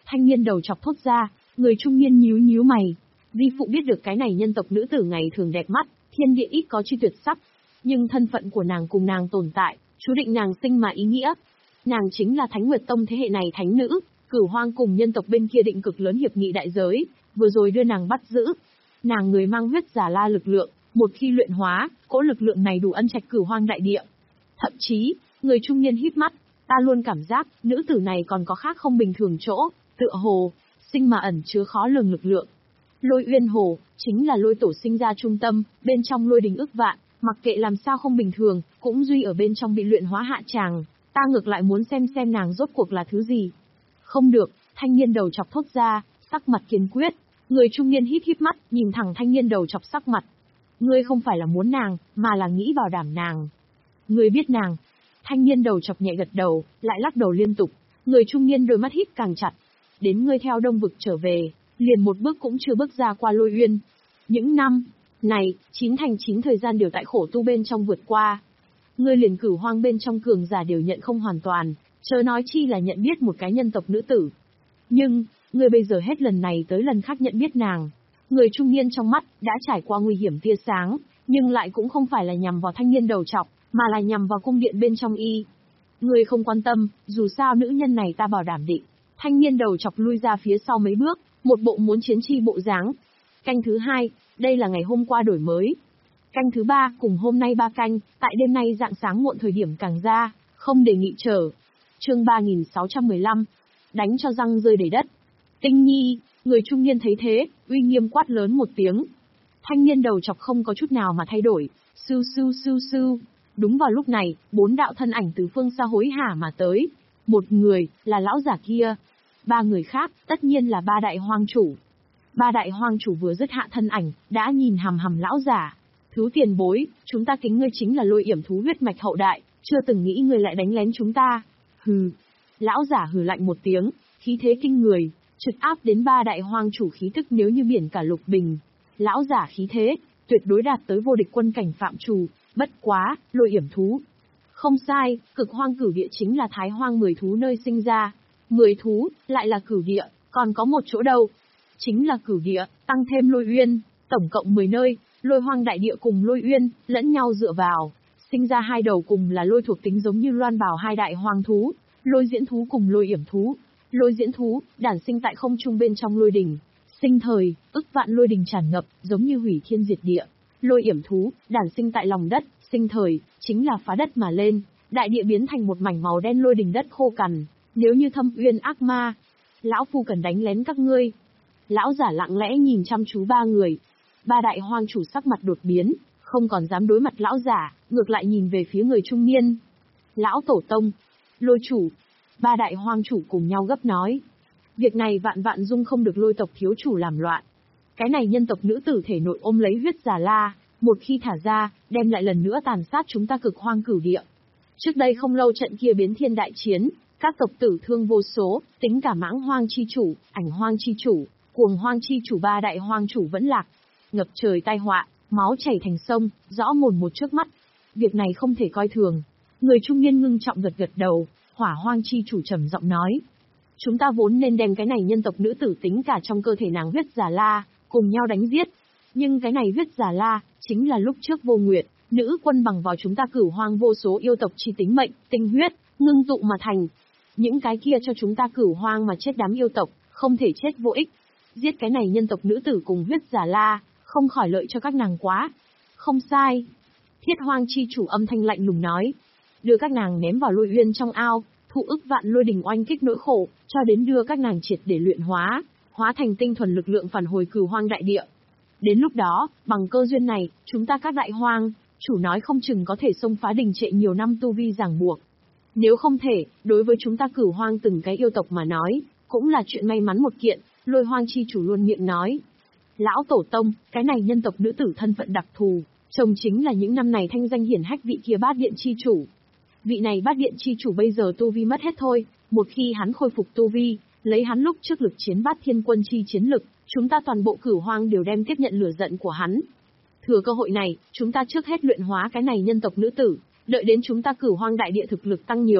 Thanh niên đầu chọc thốt ra, người trung niên nhíu nhíu mày. Di phụ biết được cái này nhân tộc nữ tử ngày thường đẹp mắt, thiên địa ít có chi tuyệt sắc. Nhưng thân phận của nàng cùng nàng tồn tại, chú định nàng sinh mà ý nghĩa. Nàng chính là Thánh Nguyệt Tông thế hệ này thánh nữ, Cửu Hoang cùng nhân tộc bên kia định cực lớn hiệp nghị đại giới, vừa rồi đưa nàng bắt giữ. Nàng người mang huyết giả la lực lượng, một khi luyện hóa, cỗ lực lượng này đủ ân trạch Cửu Hoang đại địa. Thậm chí, người trung niên híp mắt, ta luôn cảm giác, nữ tử này còn có khác không bình thường chỗ, tựa hồ, sinh mà ẩn chứa khó lường lực lượng. Lôi Uyên Hồ, chính là lôi tổ sinh ra trung tâm, bên trong lôi đình ức vạn, mặc kệ làm sao không bình thường, cũng duy ở bên trong bị luyện hóa hạ tràng, ta ngược lại muốn xem xem nàng rốt cuộc là thứ gì. Không được, thanh niên đầu chọc thốt ra, sắc mặt kiên quyết, người trung niên hít híp mắt, nhìn thẳng thanh niên đầu chọc sắc mặt. Ngươi không phải là muốn nàng, mà là nghĩ bảo đảm nàng. Ngươi biết nàng. Thanh niên đầu chọc nhẹ gật đầu, lại lắc đầu liên tục, người trung niên đôi mắt hít càng chặt. Đến ngươi theo Đông Vực trở về, liền một bước cũng chưa bước ra qua Lôi Uyên. Những năm này, chín thành chín thời gian đều tại khổ tu bên trong vượt qua. Ngươi liền Cửu Hoang bên trong cường giả đều nhận không hoàn toàn, chớ nói chi là nhận biết một cái nhân tộc nữ tử. Nhưng, ngươi bây giờ hết lần này tới lần khác nhận biết nàng. Người trung niên trong mắt đã trải qua nguy hiểm tia sáng, nhưng lại cũng không phải là nhằm vào thanh niên đầu trọc, mà là nhằm vào cung điện bên trong y. Ngươi không quan tâm, dù sao nữ nhân này ta bảo đảm định. Thanh niên đầu chọc lui ra phía sau mấy bước, một bộ muốn chiến chi bộ dáng. Canh thứ hai, đây là ngày hôm qua đổi mới. Canh thứ ba, cùng hôm nay ba canh, tại đêm nay rạng sáng muộn thời điểm càng ra, không đề nghị trở. Chương ba nghìn sáu trăm mười lăm, đánh cho răng rơi đầy đất. Tinh Nhi, người trung niên thấy thế, uy nghiêm quát lớn một tiếng. Thanh niên đầu chọc không có chút nào mà thay đổi, sưu sưu sưu sưu. Đúng vào lúc này, bốn đạo thân ảnh từ phương xa hối hả mà tới. Một người, là lão giả kia. Ba người khác, tất nhiên là ba đại hoang chủ. Ba đại hoang chủ vừa dứt hạ thân ảnh, đã nhìn hằm hằm lão giả. Thứ tiền bối, chúng ta kính ngươi chính là Lôi Yểm thú huyết mạch hậu đại, chưa từng nghĩ ngươi lại đánh lén chúng ta. Hừ. Lão giả hừ lạnh một tiếng, khí thế kinh người, trực áp đến ba đại hoang chủ khí tức nếu như biển cả lục bình. Lão giả khí thế, tuyệt đối đạt tới vô địch quân cảnh phạm trù, bất quá, Lôi Yểm thú. Không sai, cực hoang cửu địa chính là thái hoang mười thú nơi sinh ra. Mười thú, lại là cửu địa, còn có một chỗ đâu. Chính là cửu địa, tăng thêm Lôi Uyên, tổng cộng mười nơi, Lôi Hoang đại địa cùng Lôi Uyên, lẫn nhau dựa vào. Sinh ra hai đầu cùng là lôi thuộc tính giống như loan bảo hai đại hoang thú, Lôi Diễn thú cùng Lôi Yểm thú. Lôi Diễn thú, đản sinh tại không trung bên trong lôi đỉnh. Sinh thời, ức vạn lôi đỉnh tràn ngập, giống như hủy thiên diệt địa. Lôi Yểm thú, đản sinh tại lòng đất, sinh thời, chính là phá đất mà lên, đại địa biến thành một mảnh màu đen lôi đỉnh đất khô cằn. Nếu như Thâm Uyên ác ma, lão phu cần đánh lén các ngươi. Lão giả lặng lẽ nhìn chăm chú ba người. Ba đại hoang chủ sắc mặt đột biến, không còn dám đối mặt lão giả, ngược lại nhìn về phía người trung niên. Lão tổ tông, Lôi chủ. Ba đại hoang chủ cùng nhau gấp nói. Việc này vạn vạn dung không được Lôi tộc thiếu chủ làm loạn. Cái này nhân tộc nữ tử thể nội ôm lấy huyết giả la, một khi thả ra, đem lại lần nữa tàn sát chúng ta cực hoang cửu địa. Trước đây không lâu trận kia biến thiên đại chiến, các tộc tử thương vô số, tính cả mãng hoang chi chủ, ảnh hoang chi chủ, cuồng hoang chi chủ ba đại hoang chủ vẫn lạc. Ngập trời tai họa, máu chảy thành sông, rõ mồn một trước mắt. Việc này không thể coi thường. Người trung niên ngưng trọng gật gật đầu, hỏa hoang chi chủ trầm giọng nói. Chúng ta vốn nên đem cái này nhân tộc nữ tử tính cả trong cơ thể nàng huyết giả la, cùng nhau đánh giết. Nhưng cái này huyết giả la, chính là lúc trước Vô Nguyệt, nữ quân bằng vào chúng ta cửu hoang vô số yêu tộc chi tính mệnh, tinh huyết, ngưng tụ mà thành. Những cái kia cho chúng ta cửu hoang mà chết đám yêu tộc, không thể chết vô ích. Giết cái này nhân tộc nữ tử cùng huyết giả la, không khỏi lợi cho các nàng quá. Không sai. Thiết hoang chi chủ âm thanh lạnh lùng nói. Đưa các nàng ném vào Lôi Uyên trong ao, thụ ức vạn lôi đình oanh kích nỗi khổ, cho đến đưa các nàng triệt để luyện hóa, hóa thành tinh thuần lực lượng phản hồi cửu hoang đại địa. Đến lúc đó, bằng cơ duyên này, chúng ta các đại hoang, chủ nói không chừng có thể xông phá đình trệ nhiều năm tu vi ràng buộc. Nếu không thể, đối với chúng ta cửu hoang từng cái yêu tộc mà nói, cũng là chuyện may mắn một kiện. Lôi hoang chi chủ luôn miệng nói. Lão tổ tông, cái này nhân tộc nữ tử thân phận đặc thù, chồng chính là những năm này thanh danh hiển hách vị kia bát điện chi chủ. Vị này bát điện chi chủ bây giờ tu vi mất hết thôi, một khi hắn khôi phục tu vi, lấy hắn lúc trước lực chiến bát thiên quân chi chiến lực, chúng ta toàn bộ cửu hoang đều đem tiếp nhận lửa giận của hắn. Thừa cơ hội này, chúng ta trước hết luyện hóa cái này nhân tộc nữ tử, đợi đến chúng ta cửu hoang đại địa thực lực tăng nhiều,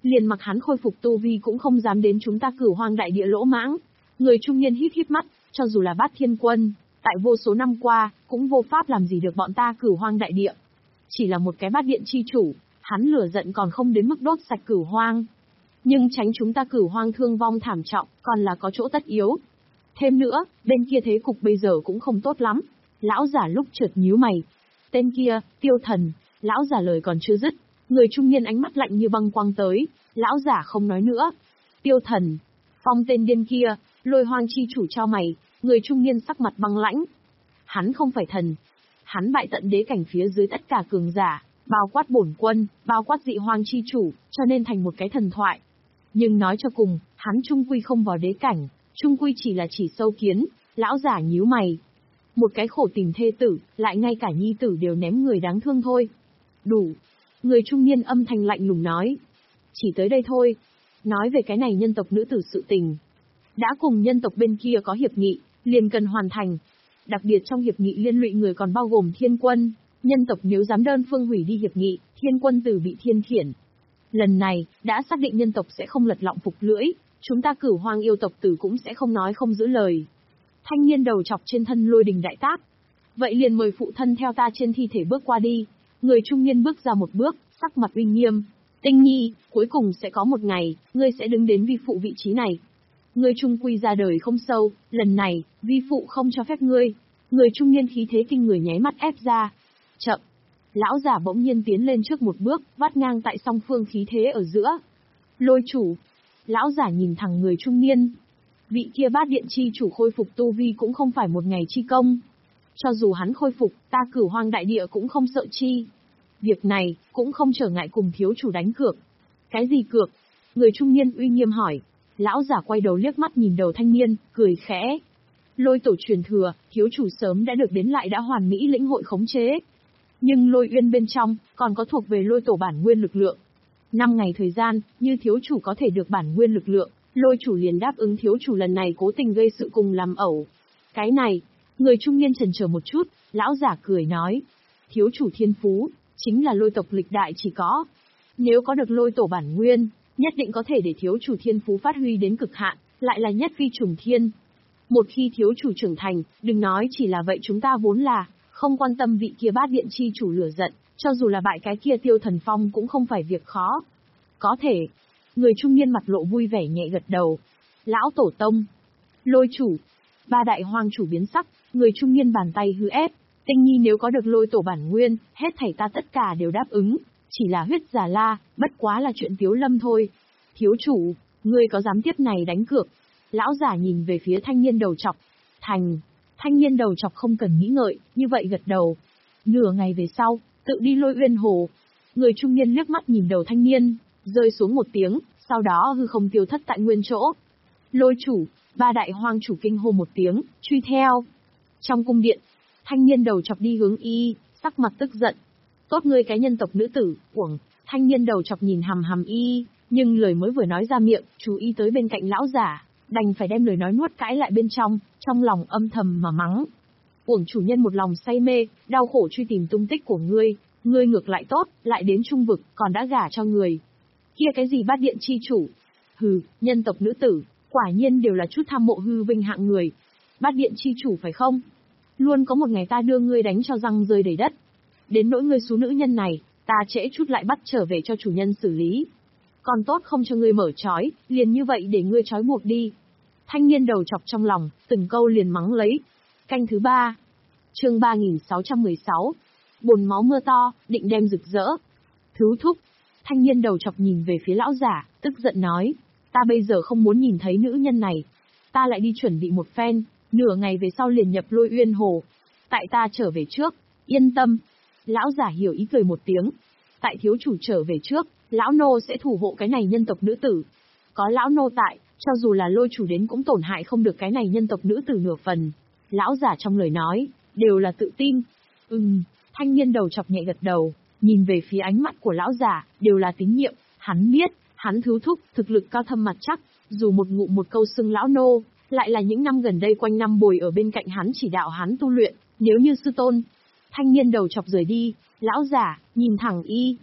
liền mặc hắn khôi phục tu vi cũng không dám đến chúng ta Cửu Hoang đại địa lỗ mãng. Người trung niên híp híp mắt, cho dù là Bát Thiên Quân, tại vô số năm qua, cũng vô pháp làm gì được bọn ta Cửu Hoang đại địa. Chỉ là một cái bát điện chi chủ, hắn lửa giận còn không đến mức đốt sạch Cửu Hoang. Nhưng tránh chúng ta Cửu Hoang thương vong thảm trọng, còn là có chỗ tất yếu. Thêm nữa, bên kia thế cục bây giờ cũng không tốt lắm. Lão giả lúc chợt nhíu mày. Tên kia, Tiêu Thần, lão giả lời còn chưa dứt, người trung niên ánh mắt lạnh như băng quang tới, lão giả không nói nữa. Tiêu Thần, phong tên điên kia, Lôi Hoang chi chủ trao mày, người trung niên sắc mặt băng lãnh. Hắn không phải thần, hắn bại tận đế cảnh phía dưới tất cả cường giả, bao quát bổn quân, bao quát dị hoang chi chủ, cho nên thành một cái thần thoại. Nhưng nói cho cùng, hắn trung quy không vào đế cảnh, trung quy chỉ là chỉ sâu kiến, lão giả nhíu mày. Một cái khổ tìm thê tử, lại ngay cả nhi tử đều ném người đáng thương thôi. Đủ. Người trung niên âm thanh lạnh lùng nói. Chỉ tới đây thôi. Nói về cái này nhân tộc nữ tử sự tình. Đã cùng nhân tộc bên kia có hiệp nghị, liền cần hoàn thành. Đặc biệt trong hiệp nghị liên lụy người còn bao gồm thiên quân. Nhân tộc nếu dám đơn phương hủy đi hiệp nghị, thiên quân tử bị thiên khiển. Lần này, đã xác định nhân tộc sẽ không lật lọng phục lưỡi, chúng ta Cửu Hoang yêu tộc tử cũng sẽ không nói không giữ lời. Thanh niên đầu chọc trên thân lôi đình đại tác. Vậy liền mời phụ thân theo ta trên thi thể bước qua đi. Người trung niên bước ra một bước, sắc mặt uy nghiêm. Tinh Nhi, cuối cùng sẽ có một ngày, ngươi sẽ đứng đến vi phụ vị trí này. Ngươi trung quy ra đời không sâu, lần này, vi phụ không cho phép ngươi. Người trung niên khí thế kinh người nháy mắt ép ra. Chậm. Lão giả bỗng nhiên tiến lên trước một bước, vắt ngang tại song phương khí thế ở giữa. Lôi chủ. Lão giả nhìn thẳng người trung niên. Vị kia bát điện chi chủ khôi phục tu vi cũng không phải một ngày chi công. Cho dù hắn khôi phục, ta Cửu Hoang đại địa cũng không sợ chi. Việc này, cũng không trở ngại cùng thiếu chủ đánh cược. Cái gì cược? Người trung niên uy nghiêm hỏi. Lão giả quay đầu liếc mắt nhìn đầu thanh niên, cười khẽ. Lôi tổ truyền thừa, thiếu chủ sớm đã được đến lại đã hoàn mỹ lĩnh hội khống chế. Nhưng lôi uyên bên trong, còn có thuộc về lôi tổ bản nguyên lực lượng. Năm ngày thời gian, như thiếu chủ có thể được bản nguyên lực lượng, lôi chủ liền đáp ứng thiếu chủ lần này cố tình gây sự cùng làm ẩu. Cái này, người trung niên chần chờ một chút, lão giả cười nói. Thiếu chủ thiên phú, chính là lôi tộc lịch đại chỉ có. Nếu có được lôi tổ bản nguyên, nhất định có thể để thiếu chủ thiên phú phát huy đến cực hạn, lại là nhất phi trùng thiên. Một khi thiếu chủ trưởng thành, đừng nói chỉ là vậy chúng ta vốn là, không quan tâm vị kia bát điện chi chủ lửa giận, cho dù là bại cái kia Tiêu Thần Phong cũng không phải việc khó. Có thể. Người trung niên mặt lộ vui vẻ nhẹ gật đầu. Lão tổ tông. Lôi chủ. Ba đại hoang chủ biến sắc, người trung niên bàn tay hư ép. Tinh Nhi nếu có được lôi tổ bản nguyên, hết thảy ta tất cả đều đáp ứng. Chỉ là huyết giả la, bất quá là chuyện Tiếu Lâm thôi. Thiếu chủ, ngươi có dám tiếp này đánh cược? Lão giả nhìn về phía thanh niên đầu chọc. Thành. Thanh niên đầu chọc không cần nghĩ ngợi, như vậy gật đầu. Nửa ngày về sau, tự đi Lôi Uyên Hồ. Người trung niên liếc mắt nhìn đầu thanh niên, rơi xuống một tiếng, sau đó hư không tiêu thất tại nguyên chỗ. Lôi chủ, ba đại hoang chủ kinh hô một tiếng, truy theo. Trong cung điện, thanh niên đầu chọc đi hướng y, sắc mặt tức giận. Tốt ngươi cái nhân tộc nữ tử, uổng. Thanh niên đầu chọc nhìn hằm hằm y, nhưng lời mới vừa nói ra miệng, chú ý tới bên cạnh lão giả, đành phải đem lời nói nuốt cãi lại bên trong, trong lòng âm thầm mà mắng. Uổng chủ nhân một lòng say mê, đau khổ truy tìm tung tích của ngươi, ngươi ngược lại tốt, lại đến trung vực, còn đã gả cho người. Kia cái gì bát điện chi chủ? Hừ, nhân tộc nữ tử, quả nhiên đều là chút tham mộ hư vinh hạng người. Bát điện chi chủ phải không? Luôn có một ngày ta đưa ngươi đánh cho răng rơi đầy đất. Đến nỗi ngươi xú nữ nhân này, ta trễ chút lại bắt trở về cho chủ nhân xử lý. Còn tốt không cho ngươi mở trói, liền như vậy để ngươi trói buộc đi. Thanh niên đầu chọc trong lòng, từng câu liền mắng lấy. Canh thứ ba. Chương ba nghìn sáu trăm mười sáu. Bồn máu mưa to, định đem rực rỡ. Thứ thúc. Thanh niên đầu chọc nhìn về phía lão giả, tức giận nói. Ta bây giờ không muốn nhìn thấy nữ nhân này. Ta lại đi chuẩn bị một phen, nửa ngày về sau liền nhập Lôi Uyên Hồ. Tại ta trở về trước, yên tâm. Lão giả hiểu ý cười một tiếng. Tại thiếu chủ trở về trước, lão nô sẽ thủ hộ cái này nhân tộc nữ tử. Có lão nô tại, cho dù là lôi chủ đến cũng tổn hại không được cái này nhân tộc nữ tử nửa phần. Lão giả trong lời nói, đều là tự tin. Ừm, thanh niên đầu chọc nhẹ gật đầu, nhìn về phía ánh mắt của lão giả, đều là tín nhiệm. Hắn biết, hắn thứ thúc, thực lực cao thâm mặt chắc, dù một ngụm một câu xưng lão nô, lại là những năm gần đây quanh năm bồi ở bên cạnh hắn chỉ đạo hắn tu luyện, nếu như sư tôn. Thanh niên đầu chọc rời đi, lão giả, nhìn thẳng y.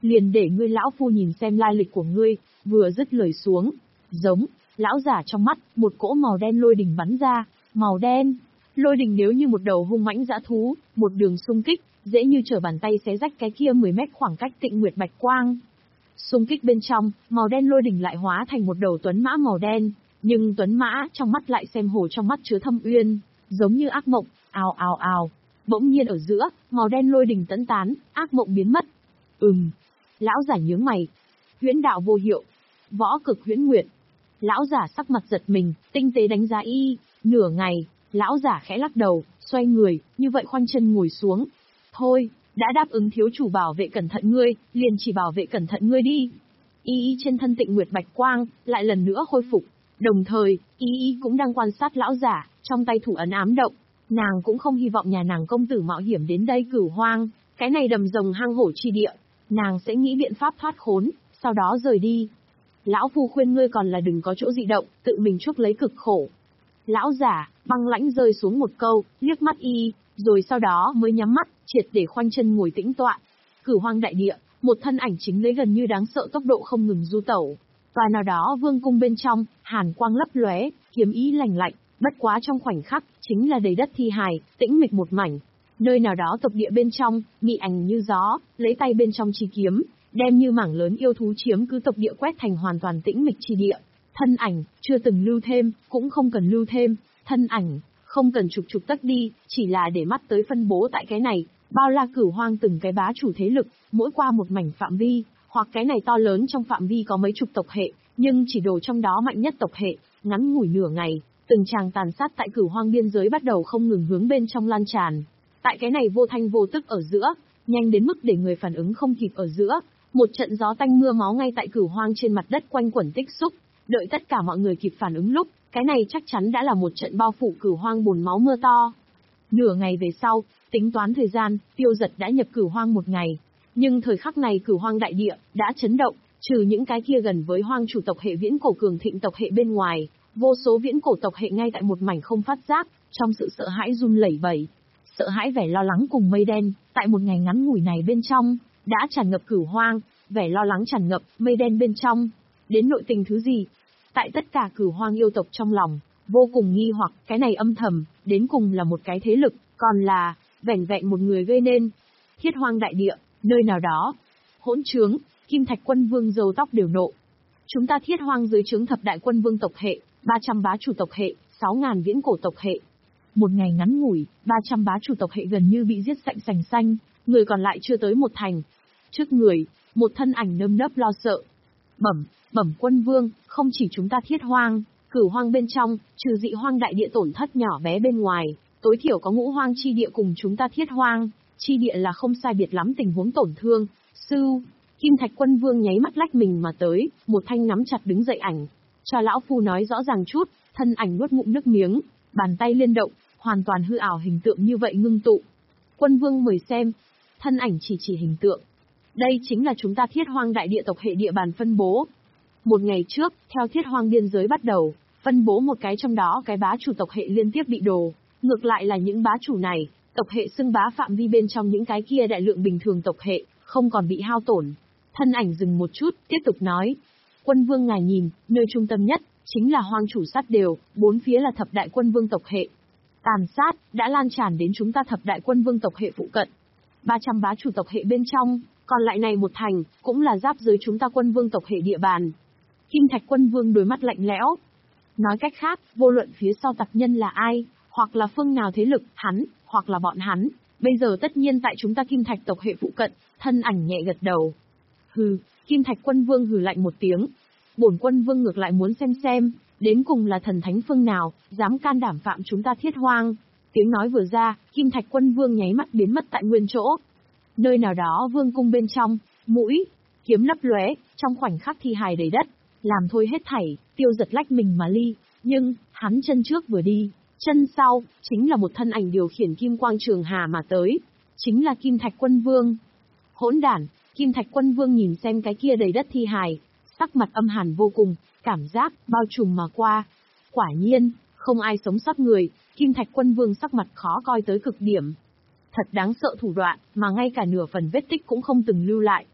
liền để ngươi lão phu nhìn xem lai lịch của ngươi. Vừa dứt lời xuống, giống, lão giả trong mắt, một cỗ màu đen lôi đình bắn ra, màu đen. Lôi đình nếu như một đầu hung mãnh dã thú, một đường xung kích, dễ như trở bàn tay xé rách cái kia mười mét khoảng cách Tịnh Nguyệt Bạch Quang. Xung kích bên trong, màu đen lôi đình lại hóa thành một đầu tuấn mã màu đen, nhưng tuấn mã trong mắt lại xem hồ trong mắt chứa thâm uyên, giống như ác mộng, ào ào ào. Bỗng nhiên ở giữa, màu đen lôi đình tẫn tán, ác mộng biến mất. Ừm. Lão giả nhướng mày. Huyễn đạo vô hiệu. Võ cực huyễn nguyệt. Lão giả sắc mặt giật mình, tinh tế đánh giá y, nửa ngày, lão giả khẽ lắc đầu, xoay người, như vậy khoanh chân ngồi xuống. Thôi, đã đáp ứng thiếu chủ bảo vệ cẩn thận ngươi, liền chỉ bảo vệ cẩn thận ngươi đi. Y y trên thân Tịnh Nguyệt Bạch Quang, lại lần nữa khôi phục. Đồng thời, y y cũng đang quan sát lão giả, trong tay thủ ấn ám động. Nàng cũng không hy vọng nhà nàng công tử mạo hiểm đến đây Cửu Hoang, cái này đầm rồng hang hổ chi địa. Nàng sẽ nghĩ biện pháp thoát khốn, sau đó rời đi. Lão phu khuyên ngươi còn là đừng có chỗ dị động, tự mình chuốc lấy cực khổ. Lão giả, băng lãnh rơi xuống một câu, liếc mắt y, rồi sau đó mới nhắm mắt, triệt để khoanh chân ngồi tĩnh tọa. Cửu Hoang đại địa, một thân ảnh chính lấy gần như đáng sợ tốc độ không ngừng du tẩu. Tòa nào đó vương cung bên trong, hàn quang lấp lóe, kiếm ý lành lạnh, bất quá trong khoảnh khắc, chính là đầy đất thi hài, tĩnh mịch một mảnh. Nơi nào đó tộc địa bên trong, mị ảnh như gió, lấy tay bên trong chi kiếm, đem như mảng lớn yêu thú chiếm cứ tộc địa quét thành hoàn toàn tĩnh mịch chi địa. Thân ảnh, chưa từng lưu thêm, cũng không cần lưu thêm, thân ảnh, không cần trục trục tắc đi, chỉ là để mắt tới phân bố tại cái này, bao la Cửu Hoang từng cái bá chủ thế lực, mỗi qua một mảnh phạm vi, hoặc cái này to lớn trong phạm vi có mấy chục tộc hệ, nhưng chỉ đồ trong đó mạnh nhất tộc hệ, ngắn ngủi nửa ngày, từng tràng tàn sát tại Cửu Hoang biên giới bắt đầu không ngừng hướng bên trong lan tràn. Tại cái này vô thanh vô tức ở giữa, nhanh đến mức để người phản ứng không kịp ở giữa, một trận gió tanh mưa máu ngay tại Cửu Hoang trên mặt đất quanh quẩn tích xúc, đợi tất cả mọi người kịp phản ứng lúc, cái này chắc chắn đã là một trận bao phủ Cửu Hoang bùn máu mưa to. Nửa ngày về sau, tính toán thời gian, Tiêu Giật đã nhập Cửu Hoang một ngày, nhưng thời khắc này Cửu Hoang đại địa đã chấn động, trừ những cái kia gần với Hoang chủ tộc hệ viễn cổ cường thịnh tộc hệ bên ngoài, vô số viễn cổ tộc hệ ngay tại một mảnh không phát giác, trong sự sợ hãi run lẩy bẩy. Sợ hãi vẻ lo lắng cùng mây đen, tại một ngày ngắn ngủi này bên trong, đã tràn ngập Cửu Hoang, vẻ lo lắng tràn ngập, mây đen bên trong. Đến nội tình thứ gì? Tại tất cả Cửu Hoang yêu tộc trong lòng, vô cùng nghi hoặc, cái này âm thầm, đến cùng là một cái thế lực, còn là, vẻn vẹn một người gây nên. Thiết Hoang đại địa, nơi nào đó. Hỗn trướng, Kim Thạch Quân Vương râu tóc đều nộ. Chúng ta Thiết Hoang dưới trướng thập đại quân vương tộc hệ, ba trăm bá chủ tộc hệ, sáu ngàn viễn cổ tộc hệ. Một ngày ngắn ngủi, ba trăm bá chủ tộc hệ gần như bị giết sạch sành xanh, người còn lại chưa tới một thành. Trước người, một thân ảnh nơm nớp lo sợ. Bẩm, bẩm quân vương, không chỉ chúng ta Thiết Hoang, Cửu Hoang bên trong, trừ dị hoang đại địa tổn thất nhỏ bé bên ngoài, tối thiểu có ngũ hoang chi địa cùng chúng ta Thiết Hoang, chi địa là không sai biệt lắm tình huống tổn thương. Sư, Kim Thạch Quân Vương nháy mắt lách mình mà tới, một thanh nắm chặt đứng dậy ảnh. Cho lão phu nói rõ ràng chút, thân ảnh nuốt ngụm nước miếng, bàn tay liên động, hoàn toàn hư ảo hình tượng như vậy ngưng tụ. Quân Vương mời xem, thân ảnh chỉ chỉ hình tượng. Đây chính là chúng ta Thiết Hoang đại địa tộc hệ địa bàn phân bố. Một ngày trước, theo Thiết Hoang biên giới bắt đầu, phân bố một cái trong đó cái bá chủ tộc hệ liên tiếp bị đồ. Ngược lại là những bá chủ này, tộc hệ xưng bá phạm vi bên trong những cái kia đại lượng bình thường tộc hệ, không còn bị hao tổn. Thân ảnh dừng một chút, tiếp tục nói. Quân Vương ngài nhìn, nơi trung tâm nhất, chính là hoang chủ sát đều, bốn phía là thập đại quân vương tộc hệ. Tàn sát, đã lan tràn đến chúng ta thập đại quân vương tộc hệ phụ cận. ba trăm bá chủ tộc hệ bên trong, còn lại này một thành, cũng là giáp giới chúng ta quân vương tộc hệ địa bàn. Kim Thạch Quân Vương đôi mắt lạnh lẽo. Nói cách khác, vô luận phía sau tặc nhân là ai, hoặc là phương nào thế lực, hắn, hoặc là bọn hắn, bây giờ tất nhiên tại chúng ta Kim Thạch tộc hệ phụ cận, thân ảnh nhẹ gật đầu. Hừ, Kim Thạch Quân Vương hừ lạnh một tiếng. Bổn Quân Vương ngược lại muốn xem xem, đến cùng là thần thánh phương nào, dám can đảm phạm chúng ta Thiết Hoang. Tiếng nói vừa ra, Kim Thạch Quân Vương nháy mắt biến mất tại nguyên chỗ. Nơi nào đó vương cung bên trong, mũi, kiếm lấp lóe, trong khoảnh khắc thi hài đầy đất, làm thôi hết thảy, Tiêu Giật lách mình mà ly, nhưng, hắn chân trước vừa đi, chân sau, chính là một thân ảnh điều khiển kim quang trường hà mà tới, chính là Kim Thạch Quân Vương. Hỗn đản, Kim Thạch Quân Vương nhìn xem cái kia đầy đất thi hài, sắc mặt âm hàn vô cùng, cảm giác bao trùm mà qua. Quả nhiên, không ai sống sót người, Kim Thạch Quân Vương sắc mặt khó coi tới cực điểm. Thật đáng sợ thủ đoạn, mà ngay cả nửa phần vết tích cũng không từng lưu lại.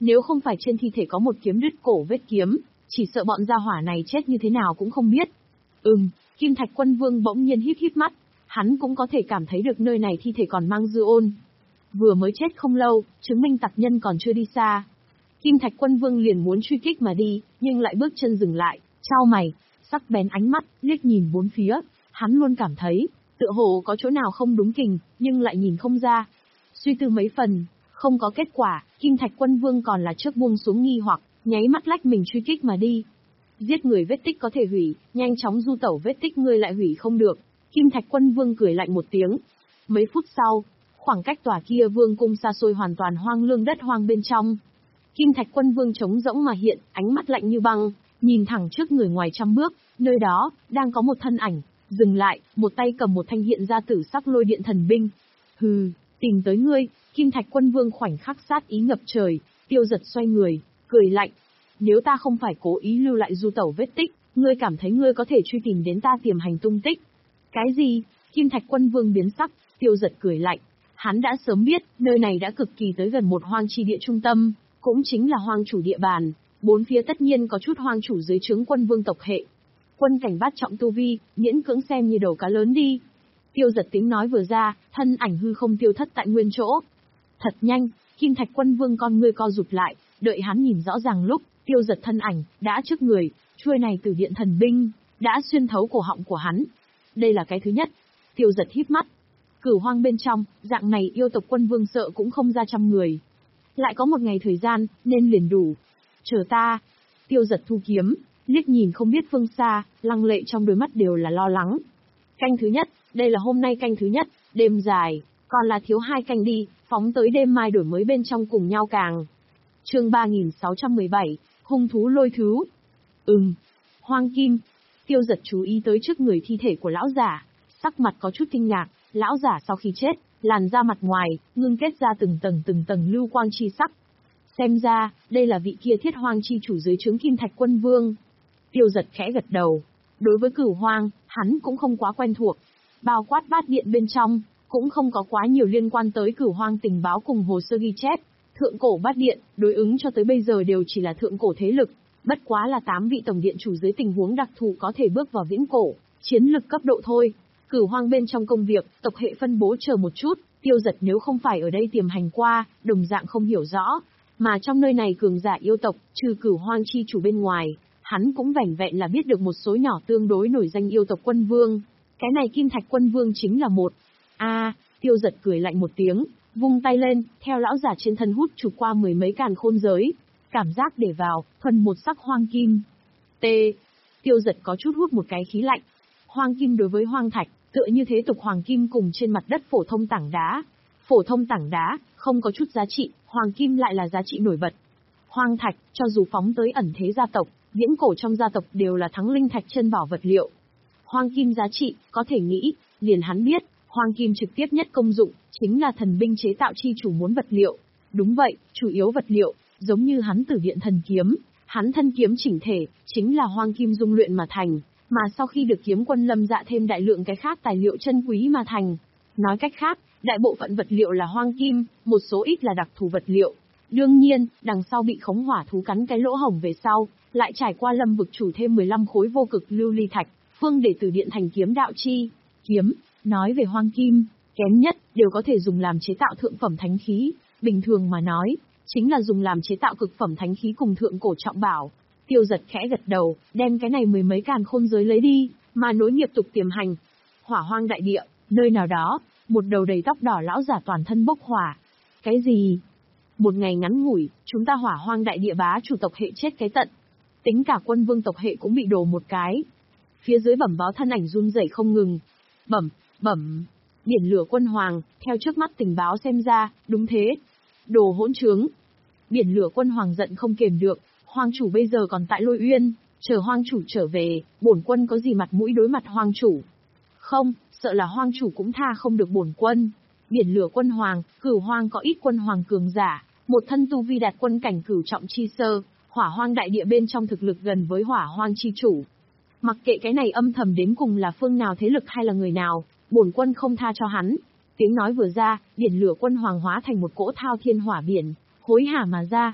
Nếu không phải trên thi thể có một kiếm đứt cổ vết kiếm, chỉ sợ bọn gia hỏa này chết như thế nào cũng không biết. Ừm, Kim Thạch Quân Vương bỗng nhiên híp híp mắt, hắn cũng có thể cảm thấy được nơi này thi thể còn mang dư ôn. Vừa mới chết không lâu, chứng minh tặc nhân còn chưa đi xa. Kim Thạch Quân Vương liền muốn truy kích mà đi, nhưng lại bước chân dừng lại, chau mày, sắc bén ánh mắt, liếc nhìn bốn phía, hắn luôn cảm thấy, tựa hồ có chỗ nào không đúng kình, nhưng lại nhìn không ra. Suy tư mấy phần, không có kết quả, Kim Thạch Quân Vương còn là trước buông xuống nghi hoặc, nháy mắt lách mình truy kích mà đi. Giết người vết tích có thể hủy, nhanh chóng du tẩu vết tích ngươi lại hủy không được. Kim Thạch Quân Vương cười lạnh một tiếng. Mấy phút sau, khoảng cách tòa kia vương cung xa xôi hoàn toàn hoang lương đất hoang bên trong. Kim Thạch Quân Vương trống rỗng mà hiện, ánh mắt lạnh như băng, nhìn thẳng trước người ngoài trăm bước, nơi đó, đang có một thân ảnh, dừng lại, một tay cầm một thanh hiện ra tử sắc lôi điện thần binh. Hừ, tìm tới ngươi, Kim Thạch Quân Vương khoảnh khắc sát ý ngập trời, Tiêu Giật xoay người, cười lạnh. Nếu ta không phải cố ý lưu lại du tẩu vết tích, ngươi cảm thấy ngươi có thể truy tìm đến ta tiềm hành tung tích. Cái gì? Kim Thạch Quân Vương biến sắc, Tiêu Giật cười lạnh. Hắn đã sớm biết, nơi này đã cực kỳ tới gần một hoang chi địa trung tâm, cũng chính là hoang chủ địa bàn, bốn phía tất nhiên có chút hoang chủ dưới trướng quân vương tộc hệ. Quân cảnh bát trọng tu vi, miễn cưỡng xem như đầu cá lớn đi. Tiêu Giật tiếng nói vừa ra, thân ảnh hư không tiêu thất tại nguyên chỗ. Thật nhanh, Kim Thạch Quân Vương con ngươi co rụt lại, đợi hắn nhìn rõ ràng lúc, Tiêu Giật thân ảnh, đã trước người, chuôi này từ điện thần binh, đã xuyên thấu cổ họng của hắn. Đây là cái thứ nhất. Tiêu Giật híp mắt. Cửu hoang bên trong, dạng này yêu tộc quân vương sợ cũng không ra trăm người. Lại có một ngày thời gian, nên liền đủ. Chờ ta. Tiêu Giật thu kiếm, liếc nhìn không biết phương xa, lăng lệ trong đôi mắt đều là lo lắng. Canh thứ nhất, đây là hôm nay canh thứ nhất, đêm dài, còn là thiếu hai canh đi, phóng tới đêm mai đổi mới bên trong cùng nhau càng. Chương ba nghìn sáu trăm mười bảy, hung thú lôi thứ. Ừm, Hoang Kim. Tiêu Giật chú ý tới trước người thi thể của lão giả, sắc mặt có chút kinh ngạc, lão giả sau khi chết, làn da mặt ngoài, ngưng kết ra từng tầng từng tầng lưu quang chi sắc. Xem ra, đây là vị kia Thiết Hoang chi chủ dưới trướng Kim Thạch Quân Vương. Tiêu Giật khẽ gật đầu. Đối với Cửu Hoang, hắn cũng không quá quen thuộc. Bao quát bát điện bên trong, cũng không có quá nhiều liên quan tới Cửu Hoang tình báo cùng hồ sơ ghi chép. Thượng cổ bát điện, đối ứng cho tới bây giờ đều chỉ là thượng cổ thế lực. Bất quá là tám vị tổng điện chủ dưới tình huống đặc thù có thể bước vào viễn cổ, chiến lực cấp độ thôi. Cửu Hoang bên trong công việc, tộc hệ phân bố chờ một chút, Tiêu Giật nếu không phải ở đây tiềm hành qua, đồng dạng không hiểu rõ. Mà trong nơi này cường giả yêu tộc, trừ Cửu Hoang chi chủ bên ngoài, hắn cũng vẻn vẹn là biết được một số nhỏ tương đối nổi danh yêu tộc quân vương. Cái này Kim Thạch Quân Vương chính là một. A, à, Tiêu Giật cười lạnh một tiếng, vung tay lên, theo lão giả trên thân hút chụp qua mười mấy càn khôn giới. Cảm giác để vào, thuần một sắc hoang kim. T. Tiêu Giật có chút hút một cái khí lạnh. Hoang kim đối với hoang thạch, tựa như thế tục hoàng kim cùng trên mặt đất phổ thông tảng đá. Phổ thông tảng đá, không có chút giá trị, hoàng kim lại là giá trị nổi bật. Hoang thạch, cho dù phóng tới ẩn thế gia tộc, viễn cổ trong gia tộc đều là thắng linh thạch chân bảo vật liệu. Hoang kim giá trị, có thể nghĩ, liền hắn biết, hoang kim trực tiếp nhất công dụng, chính là thần binh chế tạo chi chủ muốn vật liệu. Đúng vậy, chủ yếu vật liệu, giống như hắn tử điện thần kiếm, hắn thân kiếm chỉnh thể, chính là hoang kim dung luyện mà thành, mà sau khi được kiếm quân Lâm Dạ thêm đại lượng cái khác tài liệu chân quý mà thành. Nói cách khác, đại bộ phận vật liệu là hoang kim, một số ít là đặc thù vật liệu. Đương nhiên, đằng sau bị khống hỏa thú cắn cái lỗ hổng về sau, lại trải qua Lâm vực chủ thêm mười lăm khối vô cực lưu ly thạch, phương để từ điện thành kiếm đạo chi. Kiếm, nói về hoang kim, kém nhất, đều có thể dùng làm chế tạo thượng phẩm thánh khí, bình thường mà nói, chính là dùng làm chế tạo cực phẩm thánh khí cùng thượng cổ trọng bảo. Tiêu Giật khẽ gật đầu, đem cái này mười mấy càn khôn giới lấy đi, mà nối nghiệp tục tiềm hành. Hỏa hoang đại địa, nơi nào đó, một đầu đầy tóc đỏ lão giả toàn thân bốc hỏa. Cái gì? Một ngày ngắn ngủi, chúng ta hỏa hoang đại địa bá chủ tộc hệ chết cái tận. Tính cả quân vương tộc hệ cũng bị đổ một cái. Phía dưới bẩm báo thân ảnh run rẩy không ngừng. Bẩm, bẩm, biển lửa quân hoàng, theo trước mắt tình báo xem ra, đúng thế. Đồ hỗn trướng. Biển lửa quân hoàng giận không kềm được, hoang chủ bây giờ còn tại Lôi Uyên, chờ hoang chủ trở về, bổn quân có gì mặt mũi đối mặt hoang chủ. Không, sợ là hoang chủ cũng tha không được bổn quân. Biển lửa quân hoàng, Cửu Hoang có ít quân hoàng cường giả, một thân tu vi đạt quân cảnh cửu trọng chi sơ, hỏa hoang đại địa bên trong thực lực gần với hỏa hoang chi chủ. Mặc kệ cái này âm thầm đến cùng là phương nào thế lực hay là người nào, bổn quân không tha cho hắn. Tiếng nói vừa ra, biển lửa quân hoàng hóa thành một cỗ thao thiên hỏa biển, hối hả mà ra.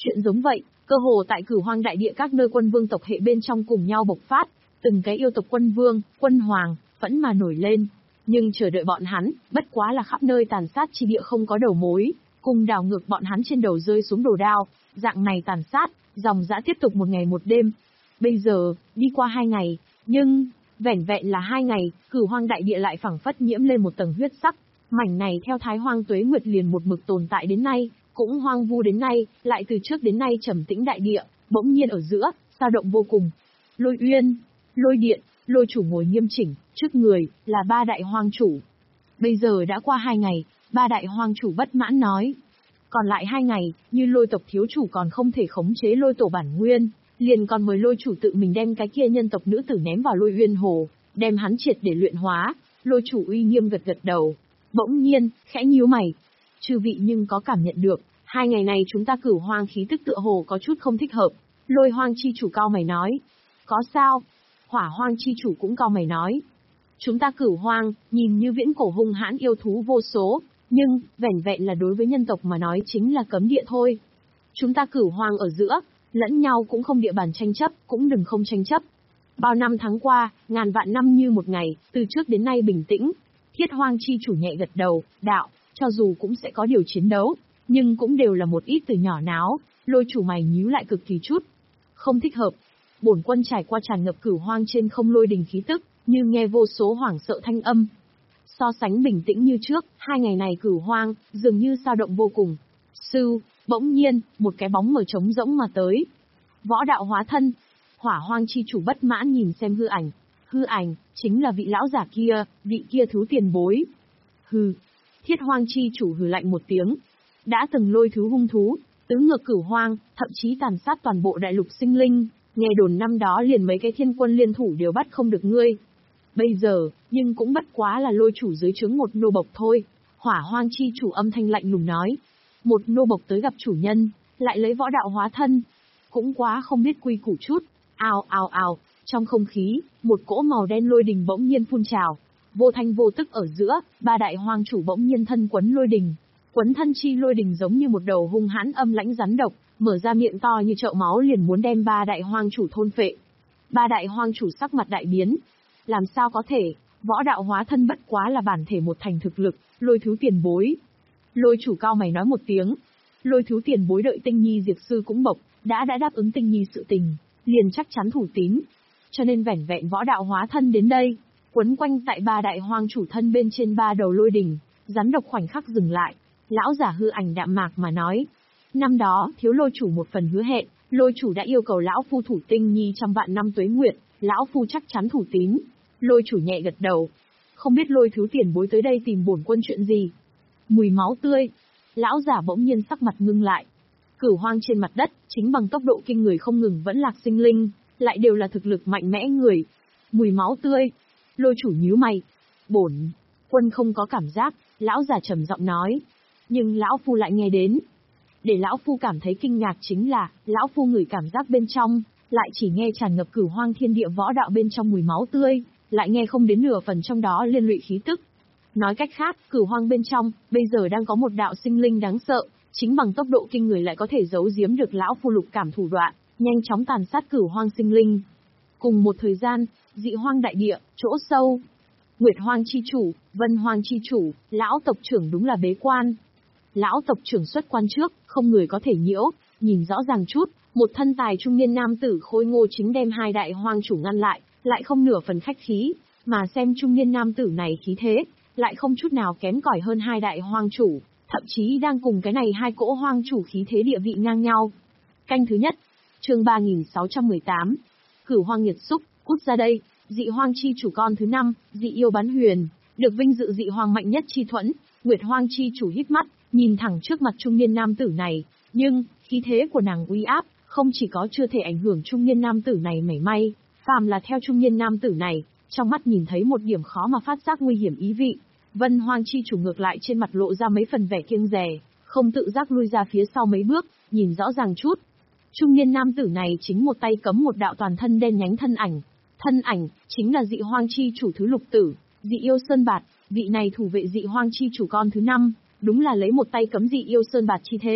Chuyện giống vậy, cơ hồ tại Cửu Hoang đại địa các nơi quân vương tộc hệ bên trong cùng nhau bộc phát, từng cái yêu tộc quân vương, quân hoàng, vẫn mà nổi lên. Nhưng chờ đợi bọn hắn, bất quá là khắp nơi tàn sát chi địa không có đầu mối, cùng đảo ngược bọn hắn trên đầu rơi xuống đồ đao, dạng này tàn sát, dòng dã tiếp tục một ngày một đêm. Bây giờ, đi qua hai ngày, nhưng, vẻn vẹn là hai ngày, Cửu Hoang đại địa lại phảng phất nhiễm lên một tầng huyết sắc. Mảnh này theo Thái Hoang Tuế Nguyệt liền một mực tồn tại đến nay, cũng hoang vu đến nay, lại từ trước đến nay trầm tĩnh đại địa, bỗng nhiên ở giữa, dao động vô cùng. Lôi Uyên, Lôi Điện, Lôi chủ ngồi nghiêm chỉnh, trước người, là ba đại hoang chủ. Bây giờ đã qua hai ngày, ba đại hoang chủ bất mãn nói. Còn lại hai ngày, như Lôi tộc thiếu chủ còn không thể khống chế Lôi tổ bản nguyên, liền còn mời Lôi chủ tự mình đem cái kia nhân tộc nữ tử ném vào Lôi Uyên hồ, đem hắn triệt để luyện hóa. Lôi chủ uy nghiêm gật gật đầu, bỗng nhiên, khẽ nhíu mày. Chư vị nhưng có cảm nhận được, hai ngày này chúng ta Cửu Hoang khí tức tựa hồ có chút không thích hợp. Lôi Hoang chi chủ cao mày nói. Có sao? Hỏa Hoang chi chủ cũng cao mày nói. Chúng ta Cửu Hoang, nhìn như viễn cổ hung hãn yêu thú vô số, nhưng, vẻn vẹn là đối với nhân tộc mà nói chính là cấm địa thôi. Chúng ta Cửu Hoang ở giữa, lẫn nhau cũng không địa bàn tranh chấp, cũng đừng không tranh chấp. Bao năm tháng qua, ngàn vạn năm như một ngày, từ trước đến nay bình tĩnh. Thiết Hoang chi chủ nhẹ gật đầu, đạo, cho dù cũng sẽ có điều chiến đấu, nhưng cũng đều là một ít từ nhỏ náo. Lôi chủ mày nhíu lại cực kỳ chút. Không thích hợp. Bổn quân trải qua tràn ngập Cửu Hoang trên không lôi đình khí tức, như nghe vô số hoảng sợ thanh âm. So sánh bình tĩnh như trước, hai ngày này Cửu Hoang, dường như sao động vô cùng. Sư, bỗng nhiên, một cái bóng mờ trống rỗng mà tới. Võ đạo hóa thân. Hỏa Hoang chi chủ bất mãn nhìn xem hư ảnh. Hư ảnh, chính là vị lão giả kia, vị kia thứ tiền bối. Hừ. Thiết Hoang chi chủ hừ lạnh một tiếng. Đã từng lôi thứ hung thú, tứ ngược Cửu Hoang, thậm chí tàn sát toàn bộ đại lục sinh linh, nghe đồn năm đó liền mấy cái thiên quân liên thủ đều bắt không được ngươi. Bây giờ, nhưng cũng bất quá là lôi chủ dưới trướng một nô bộc thôi. Hỏa Hoang chi chủ âm thanh lạnh lùng nói. Một nô bộc tới gặp chủ nhân, lại lấy võ đạo hóa thân. Cũng quá không biết quy củ chút. Ào ào ào, trong không khí, một cỗ màu đen lôi đình bỗng nhiên phun trào. Vô thanh vô tức ở giữa, ba đại hoang chủ bỗng nhiên thân quấn lôi đình. Quấn thân chi lôi đình giống như một đầu hung hãn âm lãnh rắn độc, mở ra miệng to như chậu máu liền muốn đem ba đại hoang chủ thôn phệ. Ba đại hoang chủ sắc mặt đại biến. Làm sao có thể, võ đạo hóa thân bất quá là bản thể một thành thực lực, lôi thứ tiền bối. Lôi chủ cao mày nói một tiếng. Lôi thứ tiền bối đợi Tinh Nhi Diệp Sư cũng bộc, đã đã đáp ứng Tinh Nhi sự tình, liền chắc chắn thủ tín. Cho nên vẻn vẹn võ đạo hóa thân đến đây, quấn quanh tại ba đại hoang chủ thân bên trên ba đầu lôi đình, rắn độc khoảnh khắc dừng lại. Lão giả hư ảnh đạm mạc mà nói. Năm đó, thiếu lôi chủ một phần hứa hẹn, lôi chủ đã yêu cầu lão phu thủ Tinh Nhi trăm vạn năm tuế nguyệt, lão phu chắc chắn thủ tín. Lôi chủ nhẹ gật đầu. Không biết lôi thứ tiền bối tới đây tìm bổn quân chuyện gì? Mùi máu tươi. Lão giả bỗng nhiên sắc mặt ngưng lại. Cửu Hoang trên mặt đất, chính bằng tốc độ kinh người không ngừng vẫn lạc sinh linh, lại đều là thực lực mạnh mẽ người. Mùi máu tươi. Lôi chủ nhíu mày. Bổn quân không có cảm giác, lão giả trầm giọng nói. Nhưng lão phu lại nghe đến. Để lão phu cảm thấy kinh ngạc chính là, lão phu ngửi cảm giác bên trong, lại chỉ nghe tràn ngập Cửu Hoang thiên địa võ đạo bên trong mùi máu tươi, lại nghe không đến nửa phần trong đó liên lụy khí tức. Nói cách khác, Cửu Hoang bên trong, bây giờ đang có một đạo sinh linh đáng sợ, chính bằng tốc độ kinh người lại có thể giấu giếm được lão phu lục cảm thủ đoạn, nhanh chóng tàn sát Cửu Hoang sinh linh. Cùng một thời gian, Dị Hoang đại địa, chỗ sâu, Nguyệt Hoang chi chủ, Vân Hoang chi chủ, lão tộc trưởng đúng là bế quan. Lão tộc trưởng xuất quan trước, không người có thể nhiễu, nhìn rõ ràng chút, một thân tài trung niên nam tử khôi ngô chính đem hai đại hoang chủ ngăn lại, lại không nửa phần khách khí, mà xem trung niên nam tử này khí thế, lại không chút nào kém cỏi hơn hai đại hoang chủ, thậm chí đang cùng cái này hai cỗ hoang chủ khí thế địa vị ngang nhau. Canh thứ nhất, chương ba nghìn sáu trăm mười tám, Cửu Hoang nghiệt xúc, cút ra đây. Dị Hoang chi chủ con thứ năm, Dị yêu bán huyền, được vinh dự dị hoang mạnh nhất chi thuẫn. Nguyệt Hoang chi chủ hít mắt, nhìn thẳng trước mặt trung niên nam tử này, nhưng khí thế của nàng uy áp, không chỉ có chưa thể ảnh hưởng trung niên nam tử này mảy may, phàm là theo trung niên nam tử này, trong mắt nhìn thấy một điểm khó mà phát giác nguy hiểm ý vị. Vân Hoang chi chủ ngược lại trên mặt lộ ra mấy phần vẻ kiêng dè, không tự giác lui ra phía sau mấy bước, nhìn rõ ràng chút. Trung niên nam tử này chính một tay cấm một đạo toàn thân đen nhánh thân ảnh. Thân ảnh, chính là Dị Hoang chi chủ thứ lục tử, Dị yêu Sơn Bạt, vị này thủ vệ Dị Hoang chi chủ con thứ năm, đúng là lấy một tay cấm Dị yêu Sơn Bạt chi thế,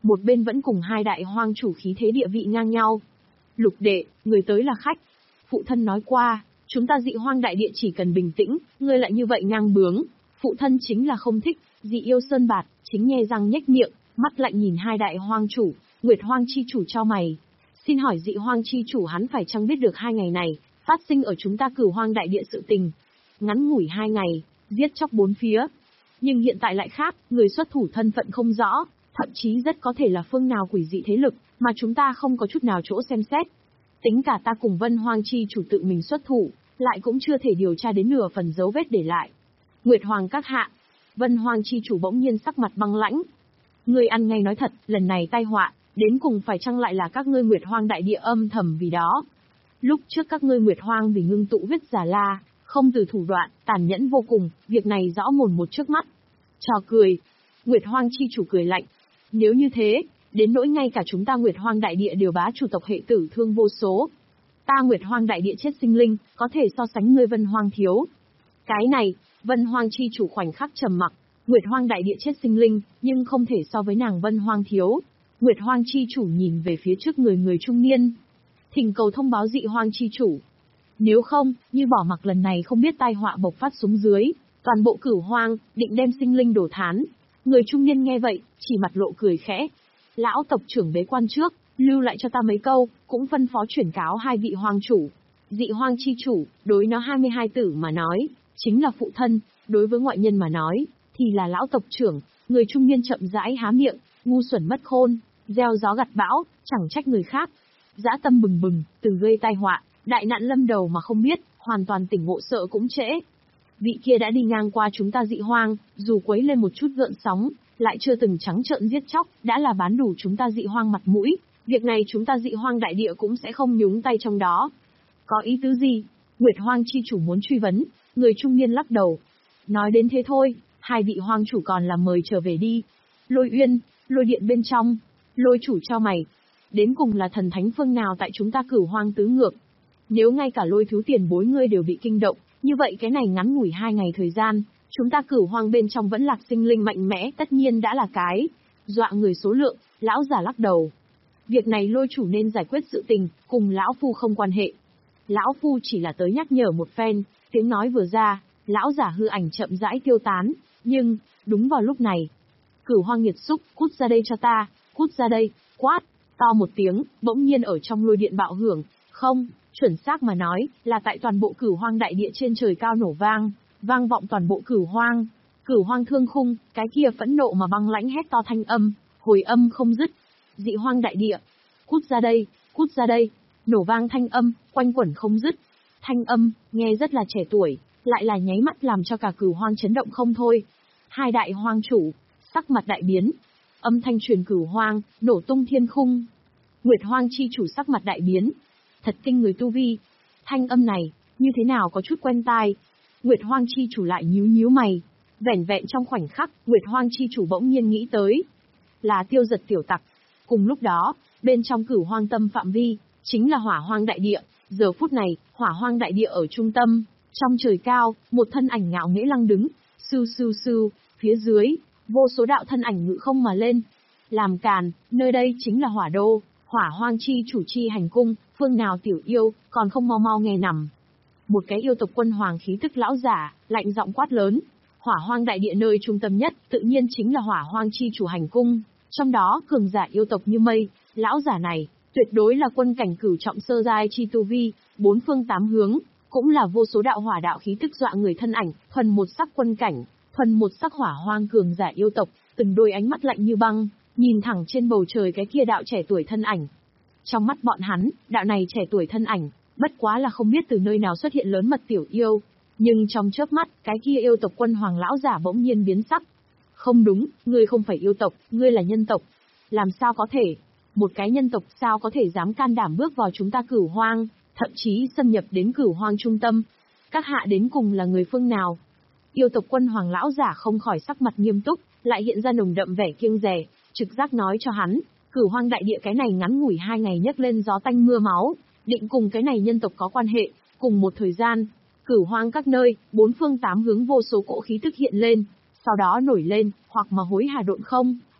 một bên vẫn cùng hai đại hoang chủ khí thế địa vị ngang nhau. Lục đệ, người tới là khách. Phụ thân nói qua, chúng ta dị hoang đại địa chỉ cần bình tĩnh, ngươi lại như vậy ngang bướng. Phụ thân chính là không thích, dị yêu sơn bạt, chính nhe răng nhếch miệng, mắt lạnh nhìn hai đại hoang chủ, Nguyệt hoang chi chủ cho mày. Xin hỏi dị hoang chi chủ hắn phải chăng biết được hai ngày này, phát sinh ở chúng ta Cửu hoang đại địa sự tình. Ngắn ngủi hai ngày, giết chóc bốn phía. Nhưng hiện tại lại khác, người xuất thủ thân phận không rõ, thậm chí rất có thể là phương nào quỷ dị thế lực, mà chúng ta không có chút nào chỗ xem xét. Tính cả ta cùng Vân Hoang chi chủ tự mình xuất thủ, lại cũng chưa thể điều tra đến nửa phần dấu vết để lại. Nguyệt Hoàng các hạ, Vân Hoang chi chủ bỗng nhiên sắc mặt băng lãnh. Ngươi ăn ngay nói thật, lần này tai họa, đến cùng phải chăng lại là các ngươi Nguyệt Hoang đại địa âm thầm vì đó. Lúc trước các ngươi Nguyệt Hoang vì ngưng tụ huyết giả la, không từ thủ đoạn, tàn nhẫn vô cùng, việc này rõ mồn một trước mắt. Trò cười. Nguyệt Hoang chi chủ cười lạnh. Nếu như thế, đến nỗi ngay cả chúng ta Nguyệt Hoang đại địa đều bá chủ tộc hệ tử thương vô số. Ta Nguyệt Hoang đại địa chết sinh linh, có thể so sánh ngươi Vân Hoang thiếu. Cái này, Vân Hoang chi chủ khoảnh khắc trầm mặc. Nguyệt Hoang đại địa chết sinh linh, nhưng không thể so với nàng Vân Hoang thiếu. Nguyệt Hoang chi chủ nhìn về phía trước người người trung niên. Thỉnh cầu thông báo dị hoang chi chủ. Nếu không, như bỏ mặc lần này không biết tai họa bộc phát xuống dưới, toàn bộ Cửu hoang, định đem sinh linh đổ thán. Người trung niên nghe vậy, chỉ mặt lộ cười khẽ. Lão tộc trưởng bế quan trước, lưu lại cho ta mấy câu, cũng phân phó chuyển cáo hai vị hoang chủ. Dị hoang chi chủ, đối nó hai mươi hai tử mà nói, chính là phụ thân, đối với ngoại nhân mà nói, thì là lão tộc trưởng. Người trung niên chậm rãi há miệng, ngu xuẩn mất khôn, gieo gió gặt bão, chẳng trách người khác. Dã tâm bừng bừng, từ gây tai họa, đại nạn lâm đầu mà không biết, hoàn toàn tỉnh ngộ sợ cũng trễ. Vị kia đã đi ngang qua chúng ta dị hoang, dù quấy lên một chút gợn sóng, lại chưa từng trắng trợn giết chóc, đã là bán đủ chúng ta dị hoang mặt mũi. Việc này chúng ta dị hoang đại địa cũng sẽ không nhúng tay trong đó. Có ý tứ gì? Nguyệt Hoang chi chủ muốn truy vấn, người trung niên lắc đầu. Nói đến thế thôi, hai vị hoang chủ còn là mời trở về đi. Lôi Uyên, Lôi điện bên trong, Lôi chủ cho mày. Đến cùng là thần thánh phương nào tại chúng ta Cửu hoang tứ ngược? Nếu ngay cả Lôi thứ tiền bối ngươi đều bị kinh động, như vậy cái này ngắn ngủi hai ngày thời gian, chúng ta Cửu hoang bên trong vẫn lạc sinh linh mạnh mẽ, tất nhiên đã là cái dọa người số lượng. Lão giả lắc đầu. Việc này Lôi chủ nên giải quyết sự tình, cùng lão phu không quan hệ. Lão phu chỉ là tới nhắc nhở một phen. Tiếng nói vừa ra, lão giả hư ảnh chậm rãi tiêu tán. Nhưng, đúng vào lúc này, Cửu hoang nghiệt xúc, cút ra đây cho ta, cút ra đây, quát, to một tiếng, bỗng nhiên ở trong lôi điện bạo hưởng, không, chuẩn xác mà nói, là tại toàn bộ Cửu hoang đại địa trên trời cao nổ vang, vang vọng toàn bộ Cửu hoang. Cửu hoang thương khung, cái kia phẫn nộ mà băng lãnh hét to thanh âm, hồi âm không dứt. Dị hoang đại địa, cút ra đây, cút ra đây, nổ vang thanh âm, quanh quẩn không dứt. Thanh âm, nghe rất là trẻ tuổi, lại là nháy mắt làm cho cả Cửu hoang chấn động không thôi. Hai đại hoang chủ, sắc mặt đại biến. Âm thanh truyền Cửu hoang, nổ tung thiên khung. Nguyệt hoang chi chủ sắc mặt đại biến. Thật kinh người tu vi. Thanh âm này, như thế nào có chút quen tai. Nguyệt hoang chi chủ lại nhíu nhíu mày. Vẻn vẹn trong khoảnh khắc, Nguyệt hoang chi chủ bỗng nhiên nghĩ tới. Là Tiêu Giật tiểu tặc. Cùng lúc đó, bên trong Cửu hoang tâm phạm vi, chính là hỏa hoang đại địa. Giờ phút này, hỏa hoang đại địa ở trung tâm. Trong trời cao, một thân ảnh ngạo nghễ lăng đứng. Sưu sưu sưu, phía dưới, vô số đạo thân ảnh ngự không mà lên. Làm càn, nơi đây chính là hỏa đô, hỏa hoang chi chủ chi hành cung, phương nào tiểu yêu, còn không mau mau nghe nằm. Một cái yêu tộc quân hoàng khí tức lão giả, lạnh giọng quát lớn. Hỏa hoang đại địa nơi trung tâm nhất, tự nhiên chính là hỏa hoang chi chủ hành cung. Trong đó, cường giả yêu tộc như mây, lão giả này, tuyệt đối là quân cảnh cửu trọng sơ giai chi tu vi, bốn phương tám hướng, cũng là vô số đạo hỏa đạo khí tức dọa người thân ảnh, thuần một sắc quân cảnh, thuần một sắc hỏa hoang cường giả yêu tộc, từng đôi ánh mắt lạnh như băng, nhìn thẳng trên bầu trời cái kia đạo trẻ tuổi thân ảnh. Trong mắt bọn hắn, đạo này trẻ tuổi thân ảnh, bất quá là không biết từ nơi nào xuất hiện lớn mật tiểu yêu, nhưng trong chớp mắt, cái kia yêu tộc quân hoàng lão giả bỗng nhiên biến sắc. Không đúng, ngươi không phải yêu tộc, ngươi là nhân tộc. Làm sao có thể? Một cái nhân tộc sao có thể dám can đảm bước vào chúng ta Cửu hoang, thậm chí xâm nhập đến Cửu hoang trung tâm? Các hạ đến cùng là người phương nào? Yêu tộc quân hoàng lão giả không khỏi sắc mặt nghiêm túc, lại hiện ra nồng đậm vẻ kiêng dè, trực giác nói cho hắn, Cửu hoang đại địa cái này ngắn ngủi hai ngày nhấc lên gió tanh mưa máu, định cùng cái này nhân tộc có quan hệ. Cùng một thời gian, Cửu hoang các nơi, bốn phương tám hướng vô số cỗ khí tức hiện lên, sau đó nổi lên, hoặc mà hối hà độn không,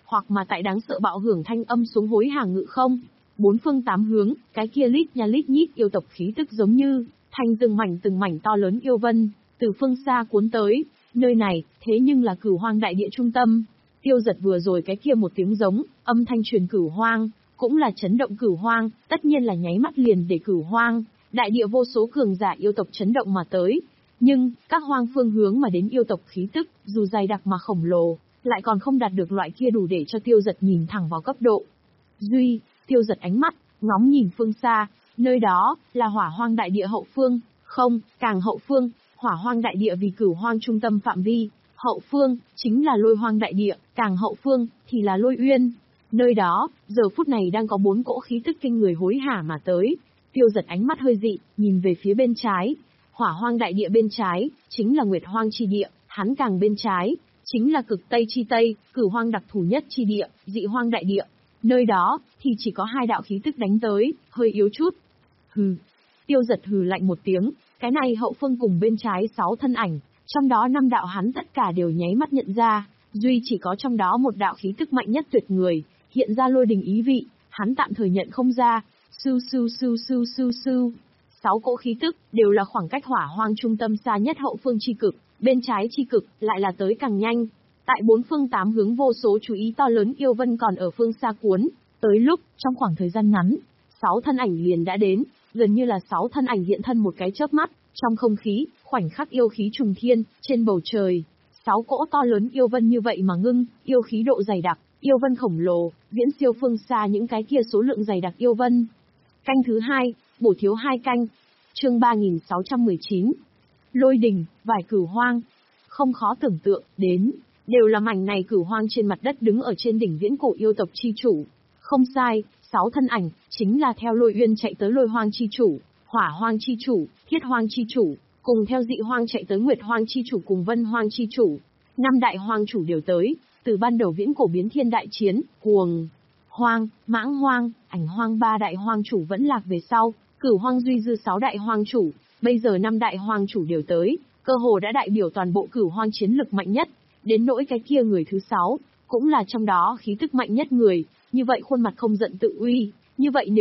hoặc mà tại đáng sợ bạo hưởng thanh âm xuống hối hả ngự không. Bốn phương tám hướng, cái kia lít nha lít nhít yêu tộc khí tức giống như thành từng mảnh từng mảnh to lớn yêu vân, từ phương xa cuốn tới. Nơi này, thế nhưng là Cửu Hoang đại địa trung tâm. Tiêu Giật vừa rồi cái kia một tiếng giống, âm thanh truyền Cửu Hoang, cũng là chấn động Cửu Hoang, tất nhiên là nháy mắt liền để Cửu Hoang đại địa vô số cường giả yêu tộc chấn động mà tới. Nhưng, các hoang phương hướng mà đến yêu tộc khí tức, dù dày đặc mà khổng lồ, lại còn không đạt được loại kia đủ để cho Tiêu Giật nhìn thẳng vào cấp độ. Duy, Tiêu Giật ánh mắt, ngóng nhìn phương xa, nơi đó, là hỏa hoang đại địa hậu phương, không, càng hậu phương, hỏa hoang đại địa vì Cửu Hoang trung tâm phạm vi, hậu phương, chính là lôi hoang đại địa, càng hậu phương, thì là lôi uyên. Nơi đó, giờ phút này đang có bốn cỗ khí tức kinh người hối hả mà tới. Tiêu Giật ánh mắt hơi dị, nhìn về phía bên trái. Hỏa hoang đại địa bên trái, chính là Nguyệt Hoang chi địa, hắn càng bên trái, chính là cực Tây chi Tây, Cửu Hoang đặc thù nhất chi địa, dị hoang đại địa. Nơi đó, thì chỉ có hai đạo khí tức đánh tới, hơi yếu chút. Hừ. Tiêu Giật hừ lạnh một tiếng, cái này hậu phương cùng bên trái sáu thân ảnh, trong đó năm đạo hắn tất cả đều nháy mắt nhận ra, duy chỉ có trong đó một đạo khí tức mạnh nhất tuyệt người, hiện ra lôi đình ý vị, hắn tạm thời nhận không ra. Sưu sưu sưu sưu sưu sưu. Sáu cỗ khí tức, đều là khoảng cách hỏa hoang trung tâm xa nhất hậu phương chi cực, bên trái chi cực, lại là tới càng nhanh. Tại bốn phương tám hướng vô số chú ý to lớn yêu vân còn ở phương xa cuốn, tới lúc, trong khoảng thời gian ngắn, sáu thân ảnh liền đã đến, gần như là sáu thân ảnh hiện thân một cái chớp mắt, trong không khí, khoảnh khắc yêu khí trùng thiên, trên bầu trời. Sáu cỗ to lớn yêu vân như vậy mà ngưng, yêu khí độ dày đặc, yêu vân khổng lồ, viễn siêu phương xa những cái kia số lượng dày đặc yêu vân. Canh thứ hai, bổ thiếu hai canh. Chương ba nghìn sáu trăm mười chín. Lôi đình, vài Cửu Hoang. Không khó tưởng tượng, đến, đều là mảnh này Cửu Hoang trên mặt đất đứng ở trên đỉnh viễn cổ yêu tộc chi chủ. Không sai, sáu thân ảnh, chính là theo Lôi Uyên chạy tới Lôi Hoang chi chủ, Hỏa Hoang chi chủ, Thiết Hoang chi chủ, cùng theo Dị Hoang chạy tới Nguyệt Hoang chi chủ cùng Vân Hoang chi chủ. Năm đại hoang chủ đều tới, từ ban đầu viễn cổ biến thiên đại chiến, Cuồng Hoang, Mãng Hoang, Ảnh Hoang ba đại hoang chủ vẫn lạc về sau, Cửu Hoang duy dư sáu đại hoang chủ, bây giờ năm đại hoang chủ đều tới, cơ hồ đã đại biểu toàn bộ Cửu Hoang chiến lực mạnh nhất, đến nỗi cái kia người thứ sáu, cũng là trong đó khí tức mạnh nhất người, như vậy khuôn mặt không giận tự uy, như vậy nếu